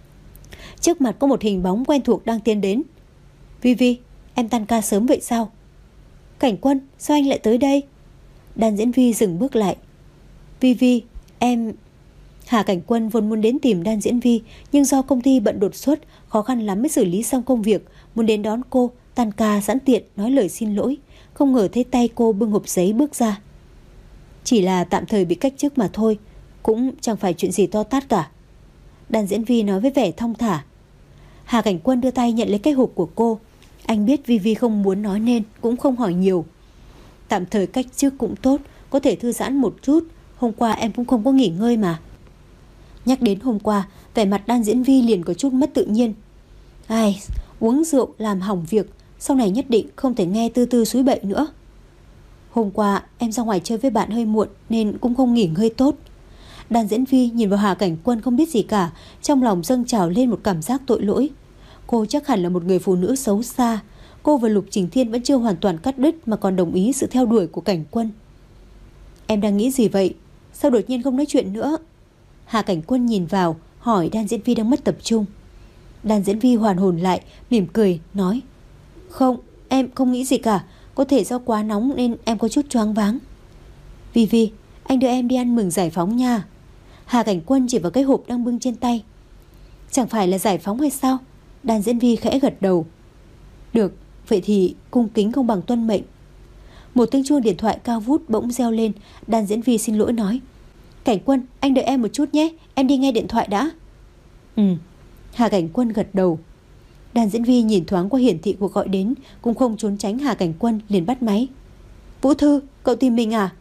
Trước mặt có một hình bóng quen thuộc đang tiến đến. Vi Vi, em tan ca sớm vậy sao? Cảnh Quân, sao anh lại tới đây? Đan Diễn Vi dừng bước lại. Vi Vi, em... Hà Cảnh Quân vốn muốn đến tìm Đan Diễn Vi, nhưng do công ty bận đột xuất, khó khăn lắm mới xử lý xong công việc, muốn đến đón cô, tan ca sẵn tiện nói lời xin lỗi, không ngờ thấy tay cô bưng hộp giấy bước ra. Chỉ là tạm thời bị cách chức mà thôi, cũng chẳng phải chuyện gì to tát cả. Đan Diễn Vi nói với vẻ thong thả. Hà Cảnh Quân đưa tay nhận lấy cái hộp của cô. Anh biết Vi Vi không muốn nói nên cũng không hỏi nhiều. Tạm thời cách chức cũng tốt, có thể thư giãn một chút. Hôm qua em cũng không có nghỉ ngơi mà. Nhắc đến hôm qua, vẻ mặt Đan Diễn Vi liền có chút mất tự nhiên. Ai, uống rượu làm hỏng việc, sau này nhất định không thể nghe tư tư xúi bậy nữa. Hôm qua em ra ngoài chơi với bạn hơi muộn nên cũng không nghỉ ngơi tốt. Đan Diễn Vi nhìn vào Hà Cảnh Quân không biết gì cả, trong lòng dâng trào lên một cảm giác tội lỗi. Cô chắc hẳn là một người phụ nữ xấu xa. Cô và Lục Trình Thiên vẫn chưa hoàn toàn cắt đứt mà còn đồng ý sự theo đuổi của Cảnh Quân. Em đang nghĩ gì vậy? Sao đột nhiên không nói chuyện nữa? Hà Cảnh Quân nhìn vào, hỏi Đan Diễn Vi đang mất tập trung. Đan Diễn Vi hoàn hồn lại, mỉm cười, nói. Không, em không nghĩ gì cả. Có thể do quá nóng nên em có chút choáng váng. Vi Vi, anh đưa em đi ăn mừng giải phóng nha. Hà Cảnh Quân chỉ vào cái hộp đang bưng trên tay. Chẳng phải là giải phóng hay sao? Đan Diễn Vi khẽ gật đầu. Được, vậy thì cung kính không bằng tuân mệnh. Một tiếng chuông điện thoại cao vút bỗng reo lên. Đan Diễn Vi xin lỗi nói. Cảnh Quân, anh đợi em một chút nhé, em đi nghe điện thoại đã. Ừ. Hà Cảnh Quân gật đầu. Đàn diễn Vi nhìn thoáng qua hiển thị cuộc gọi đến, cũng không trốn tránh Hà Cảnh Quân, liền bắt máy. Vũ Thư, cậu tìm mình à?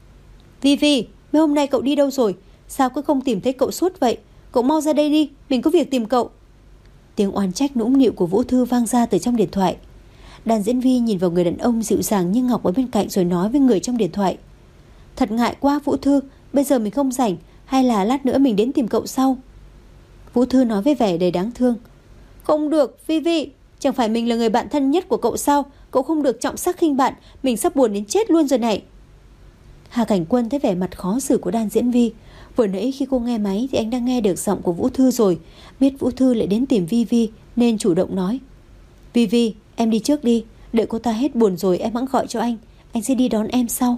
Vi Vi, mấy hôm nay cậu đi đâu rồi? Sao cứ không tìm thấy cậu suốt vậy? Cậu mau ra đây đi, mình có việc tìm cậu. Tiếng oán trách nũng nịu của Vũ Thư vang ra từ trong điện thoại. Đàn diễn Vi nhìn vào người đàn ông dịu dàng như ngọc ở bên cạnh, rồi nói với người trong điện thoại. Thật ngại quá Vũ Thư, bây giờ mình không rảnh, hay là lát nữa mình đến tìm cậu sau? Vũ Thư nói với vẻ đầy đáng thương. Không được, Vi Vi, chẳng phải mình là người bạn thân nhất của cậu sao? Cậu không được trọng sắc khinh bạn, mình sắp buồn đến chết luôn rồi này. Hà Cảnh Quân thấy vẻ mặt khó xử của Đan Diễn Vi. Vừa nãy khi cô nghe máy thì anh đang nghe được giọng của Vũ Thư rồi. Biết Vũ Thư lại đến tìm Vi Vi nên chủ động nói. Vi Vi, em đi trước đi, đợi cô ta hết buồn rồi em hẵng gọi cho anh, anh sẽ đi đón em sau.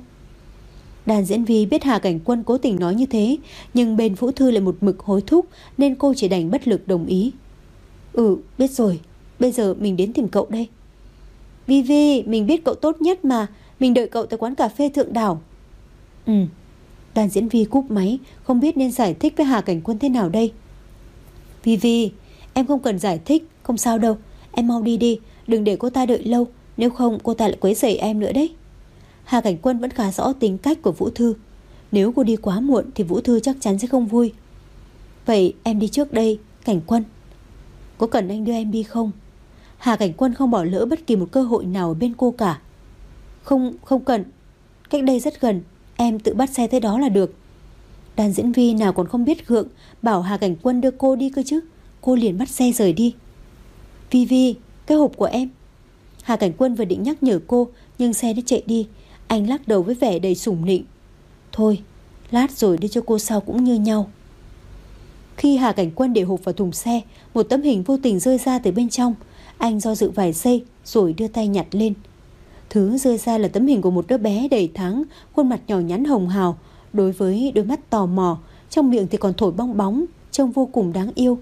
Đàn Diễn Vi biết Hà Cảnh Quân cố tình nói như thế, nhưng bên Vũ Thư lại một mực hối thúc, nên cô chỉ đành bất lực đồng ý. Ừ, biết rồi, bây giờ mình đến tìm cậu đây. Vi Vi, mình biết cậu tốt nhất mà, mình đợi cậu tại quán cà phê Thượng Đảo. Ừ. Đàn Diễn Vi cúp máy, không biết nên giải thích với Hà Cảnh Quân thế nào đây. Vi Vi, em không cần giải thích, không sao đâu, em mau đi đi, đừng để cô ta đợi lâu, nếu không cô ta lại quấy rầy em nữa đấy. Hà Cảnh Quân vẫn khá rõ tính cách của Vũ Thư. Nếu cô đi quá muộn thì Vũ Thư chắc chắn sẽ không vui. Vậy em đi trước đây, Cảnh Quân. Có cần anh đưa em đi không? Hà Cảnh Quân không bỏ lỡ bất kỳ một cơ hội nào ở bên cô cả. Không, không cần, cách đây rất gần, em tự bắt xe tới đó là được. Đàn Diễn Vi nào còn không biết gượng, bảo Hà Cảnh Quân đưa cô đi cơ chứ. Cô liền bắt xe rời đi. Vi Vi, cái hộp của em. Hà Cảnh Quân vừa định nhắc nhở cô, nhưng xe đã chạy đi. Anh lắc đầu với vẻ đầy sủng nịnh. Thôi, lát rồi đưa cho cô sau cũng như nhau. Khi Hà Cảnh Quân để hộp vào thùng xe, một tấm hình vô tình rơi ra từ bên trong. Anh do dự vài giây rồi đưa tay nhặt lên. Thứ rơi ra là tấm hình của một đứa bé đầy tháng, khuôn mặt nhỏ nhắn hồng hào, đối với đôi mắt tò mò, trong miệng thì còn thổi bong bóng, trông vô cùng đáng yêu.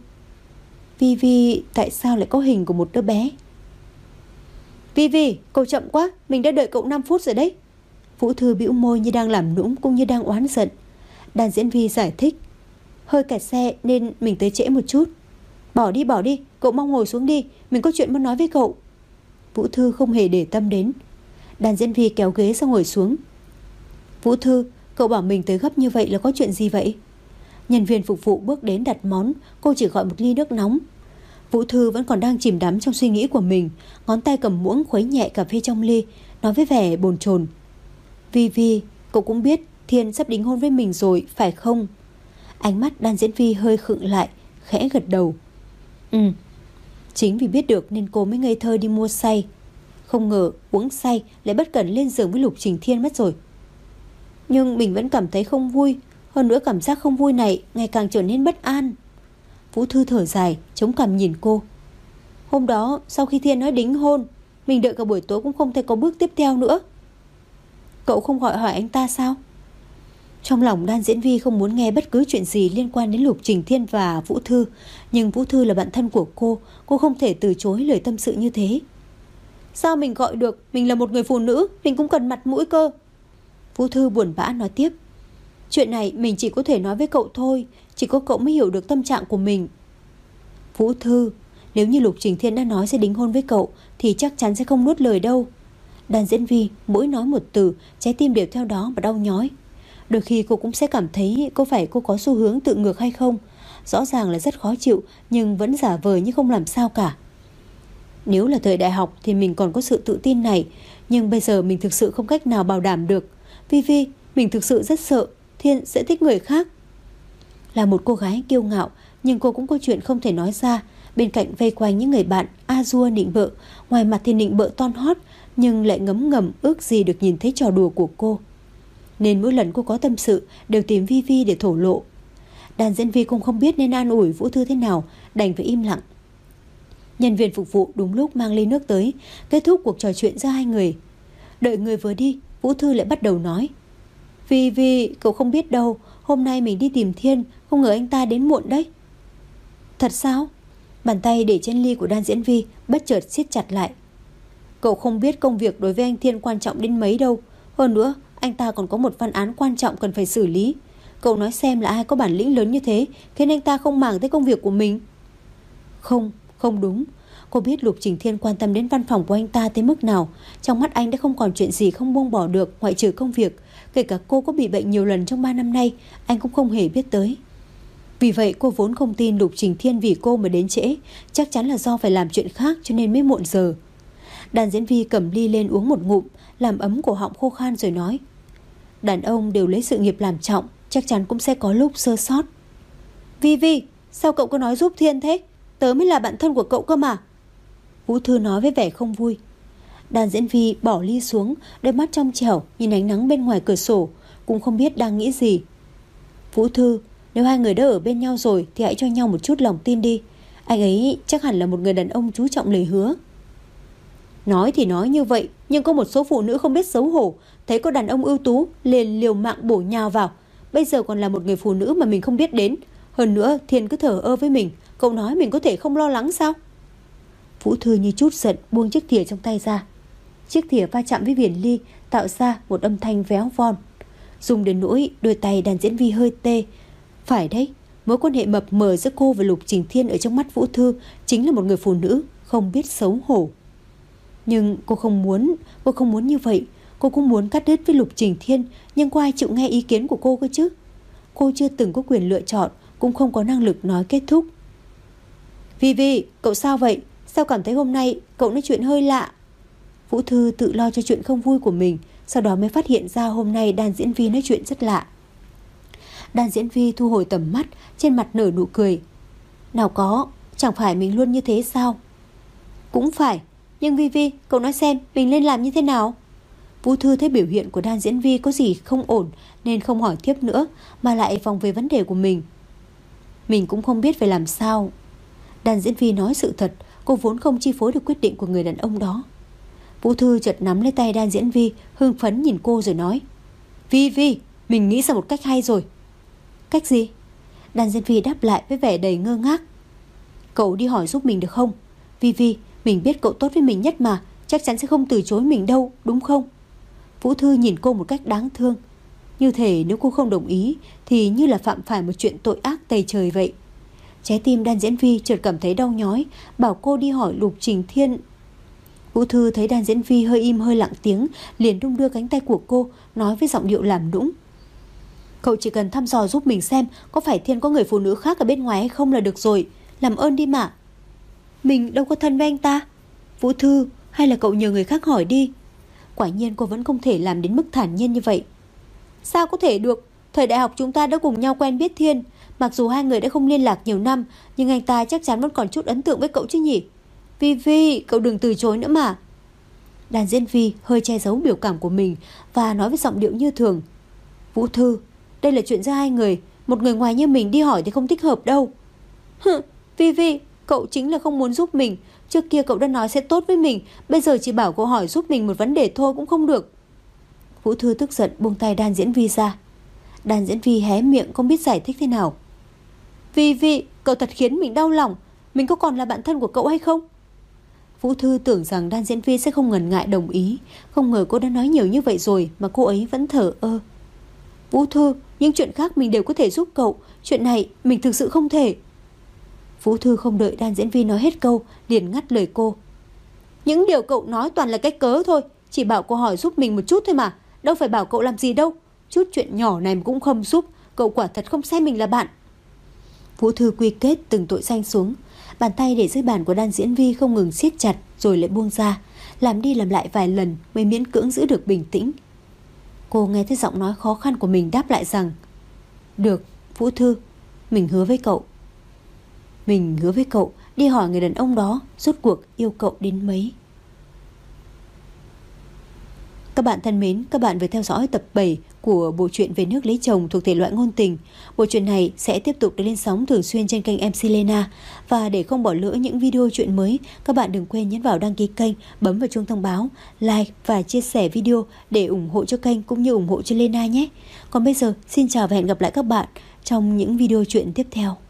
Vi Vi, tại sao lại có hình của một đứa bé? Vi Vi, cậu chậm quá, mình đã đợi cậu năm phút rồi đấy. Vũ Thư bĩu môi như đang làm nũng cũng như đang oán giận. Đàn Diễn Vi giải thích. Hơi kẹt xe nên mình tới trễ một chút. Bỏ đi bỏ đi, cậu mau ngồi xuống đi, mình có chuyện muốn nói với cậu. Vũ Thư không hề để tâm đến. Đàn Diễn Vi kéo ghế ra ngồi xuống. Vũ Thư, cậu bảo mình tới gấp như vậy là có chuyện gì vậy? Nhân viên phục vụ bước đến đặt món, cô chỉ gọi một ly nước nóng. Vũ Thư vẫn còn đang chìm đắm trong suy nghĩ của mình, ngón tay cầm muỗng khuấy nhẹ cà phê trong ly, nói với vẻ bồn chồn. Vi Vi, cậu cũng biết Thiên sắp đính hôn với mình rồi, phải không? Ánh mắt Đan Diễn Vi hơi khựng lại, khẽ gật đầu. Ừ, chính vì biết được nên cô mới ngây thơ đi mua say. Không ngờ uống say lại bất cẩn lên giường với Lục Trình Thiên mất rồi. Nhưng mình vẫn cảm thấy không vui. Hơn nữa cảm giác không vui này ngày càng trở nên bất an. Vũ Thư thở dài, chống cằm nhìn cô. Hôm đó sau khi Thiên nói đính hôn, mình đợi cả buổi tối cũng không thấy có bước tiếp theo nữa. Cậu không gọi hỏi anh ta sao? Trong lòng Đan Diễn Vi không muốn nghe bất cứ chuyện gì liên quan đến Lục Trình Thiên và Vũ Thư. Nhưng Vũ Thư là bạn thân của cô, cô không thể từ chối lời tâm sự như thế. Sao mình gọi được, mình là một người phụ nữ, mình cũng cần mặt mũi cơ. Vũ Thư buồn bã nói tiếp. Chuyện này mình chỉ có thể nói với cậu thôi, chỉ có cậu mới hiểu được tâm trạng của mình. Vũ Thư, nếu như Lục Trình Thiên đã nói sẽ đính hôn với cậu thì chắc chắn sẽ không nuốt lời đâu. Đàn Diễn Vi mỗi nói một từ, trái tim đều theo đó mà đau nhói. Đôi khi cô cũng sẽ cảm thấy có phải cô có xu hướng tự ngược hay không. Rõ ràng là rất khó chịu, nhưng vẫn giả vờ như không làm sao cả. Nếu là thời đại học thì mình còn có sự tự tin này, nhưng bây giờ mình thực sự không cách nào bảo đảm được. Vi Vi, mình thực sự rất sợ Thiên sẽ thích người khác. Là một cô gái kiêu ngạo, nhưng cô cũng có chuyện không thể nói ra. Bên cạnh vây quanh những người bạn a dua nịnh bợ, ngoài mặt thì nịnh bợ ton hót, nhưng lại ngấm ngầm ước gì được nhìn thấy trò đùa của cô. Nên mỗi lần cô có tâm sự đều tìm Vi Vi để thổ lộ. Đàn Diễn Vi cũng không biết nên an ủi Vũ Thư thế nào, đành phải im lặng. Nhân viên phục vụ đúng lúc mang ly nước tới, kết thúc cuộc trò chuyện giữa hai người. Đợi người vừa đi, Vũ Thư lại bắt đầu nói. Vi Vi, cậu không biết đâu, hôm nay mình đi tìm Thiên, không ngờ anh ta đến muộn đấy. Thật sao? Bàn tay để trên ly của Đan Diễn Vi bất chợt siết chặt lại. Cậu không biết công việc đối với anh Thiên quan trọng đến mấy đâu. Hơn nữa, anh ta còn có một văn án quan trọng cần phải xử lý. Cậu nói xem là ai có bản lĩnh lớn như thế khiến anh ta không màng tới công việc của mình? Không, không đúng. Cô biết Lục Trình Thiên quan tâm đến văn phòng của anh ta tới mức nào. Trong mắt anh đã không còn chuyện gì không buông bỏ được ngoại trừ công việc. Kể cả cô có bị bệnh nhiều lần trong ba năm nay, anh cũng không hề biết tới. Vì vậy cô vốn không tin Lục Trình Thiên vì cô mà đến trễ. Chắc chắn là do phải làm chuyện khác cho nên mới muộn giờ. Đàn diễn Vi cầm ly lên uống một ngụm, làm ấm cổ họng khô khan rồi nói: Đàn ông đều lấy sự nghiệp làm trọng, chắc chắn cũng sẽ có lúc sơ sót. Vi Vi, sao cậu có nói giúp Thiên thế? Tớ mới là bạn thân của cậu cơ mà. Vũ Thư nói với vẻ không vui. Đàn diễn Vi bỏ ly xuống, đôi mắt trong trẻo nhìn ánh nắng bên ngoài cửa sổ, cũng không biết đang nghĩ gì. Vũ Thư, nếu hai người đã ở bên nhau rồi thì hãy cho nhau một chút lòng tin đi. Anh ấy chắc hẳn là một người đàn ông chú trọng lời hứa. Nói thì nói như vậy, nhưng có một số phụ nữ không biết xấu hổ, thấy có đàn ông ưu tú liền liều mạng bổ nhào vào. Bây giờ còn là một người phụ nữ mà mình không biết đến. Hơn nữa Thiên cứ thờ ơ với mình, cậu nói mình có thể không lo lắng sao? Vũ Thư như chút giận buông chiếc thìa trong tay ra. Chiếc thìa va chạm với viền ly tạo ra một âm thanh véo von, dùng đến nỗi đôi tay đàn diễn Vi hơi tê. Phải đấy, mối quan hệ mập mờ giữa cô và Lục Trình Thiên ở trong mắt Vũ Thư chính là một người phụ nữ không biết xấu hổ. Nhưng cô không muốn, cô không muốn như vậy. Cô cũng muốn cắt đứt với Lục Trình Thiên, nhưng có ai chịu nghe ý kiến của cô cơ chứ? Cô chưa từng có quyền lựa chọn, cũng không có năng lực nói kết thúc. Vi Vi, cậu sao vậy? Sao cảm thấy hôm nay cậu nói chuyện hơi lạ? Vũ Thư tự lo cho chuyện không vui của mình, sau đó mới phát hiện ra hôm nay đàn diễn Vi nói chuyện rất lạ. Đàn diễn Vi thu hồi tầm mắt, trên mặt nở nụ cười. Nào có, chẳng phải mình luôn như thế sao? Cũng phải, nhưng Vi Vi, cậu nói xem mình nên làm như thế nào? Vũ Thư thấy biểu hiện của đàn diễn Vi có gì không ổn nên không hỏi tiếp nữa, mà lại vòng về vấn đề của mình. Mình cũng không biết phải làm sao. Đàn diễn Vi nói sự thật, cô vốn không chi phối được quyết định của người đàn ông đó. Vũ Thư chợt nắm lấy tay đàn diễn Vi, hưng phấn nhìn cô rồi nói: Vi Vi, mình nghĩ ra một cách hay rồi. Cách gì? Đàn diễn Vi đáp lại với vẻ đầy ngơ ngác. Cậu đi hỏi giúp mình được không? Vi Vi, mình biết cậu tốt với mình nhất mà, chắc chắn sẽ không từ chối mình đâu, đúng không? Vũ Thư nhìn cô một cách đáng thương. Như thể nếu cô không đồng ý thì như là phạm phải một chuyện tội ác tày trời vậy. Trái tim đàn diễn Vi chợt cảm thấy đau nhói, bảo cô đi hỏi Lục Trình Thiên. Vũ Thư thấy đàn diễn Vi hơi im hơi lặng tiếng, liền đung đưa cánh tay của cô, nói với giọng điệu làm nũng: Cậu chỉ cần thăm dò giúp mình xem có phải Thiên có người phụ nữ khác ở bên ngoài hay không là được rồi. Làm ơn đi mà. Mình đâu có thân với anh ta. Vũ Thư, hay là cậu nhờ người khác hỏi đi. Quả nhiên cô vẫn không thể làm đến mức thản nhiên như vậy. Sao có thể được? Thời đại học chúng ta đã cùng nhau quen biết Thiên. Mặc dù hai người đã không liên lạc nhiều năm, nhưng anh ta chắc chắn vẫn còn chút ấn tượng với cậu chứ nhỉ? Vi Vi, cậu đừng từ chối nữa mà. Đàn diễn Vi hơi che giấu biểu cảm của mình và nói với giọng điệu như thường: Vũ Thư, đây là chuyện giữa hai người, một người ngoài như mình đi hỏi thì không thích hợp đâu. Hừ, Vi Vi, cậu chính là không muốn giúp mình. Trước kia cậu đã nói sẽ tốt với mình, bây giờ chỉ bảo cậu hỏi giúp mình một vấn đề thôi cũng không được. Vũ Thư tức giận buông tay đàn diễn Vi ra. Đàn diễn Vi hé miệng không biết giải thích thế nào. Vi Vi, cậu thật khiến mình đau lòng. Mình có còn là bạn thân của cậu hay không? Vũ Thư tưởng rằng đàn diễn Vi sẽ không ngần ngại đồng ý, không ngờ cô đã nói nhiều như vậy rồi mà cô ấy vẫn thở ơ. Vũ Thư, những chuyện khác mình đều có thể giúp cậu, chuyện này mình thực sự không thể. Vũ Thư không đợi đàn diễn Vi nói hết câu, liền ngắt lời cô. Những điều cậu nói toàn là cái cớ thôi, chỉ bảo cô hỏi giúp mình một chút thôi mà, đâu phải bảo cậu làm gì đâu. Chút chuyện nhỏ này mà cũng không giúp, cậu quả thật không xem mình là bạn. Vũ Thư quy kết từng tội danh xuống, bàn tay để dưới bàn của đàn diễn Vi không ngừng siết chặt rồi lại buông ra, làm đi làm lại vài lần mới miễn cưỡng giữ được bình tĩnh. Cô nghe thấy giọng nói khó khăn của mình đáp lại rằng: Được, Vũ Thư, mình hứa với cậu. Mình hứa với cậu đi hỏi người đàn ông đó rốt cuộc yêu cậu đến mấy. Các bạn thân mến, các bạn vừa theo dõi tập bảy của bộ truyện Về nước lấy chồng thuộc thể loại ngôn tình. Bộ truyện này sẽ tiếp tục được lên sóng thường xuyên trên kênh em xê Lena. Và để không bỏ lỡ những video truyện mới, các bạn đừng quên nhấn vào đăng ký kênh, bấm vào chuông thông báo, like và chia sẻ video để ủng hộ cho kênh cũng như ủng hộ cho Lena nhé. Còn bây giờ, xin chào và hẹn gặp lại các bạn trong những video truyện tiếp theo.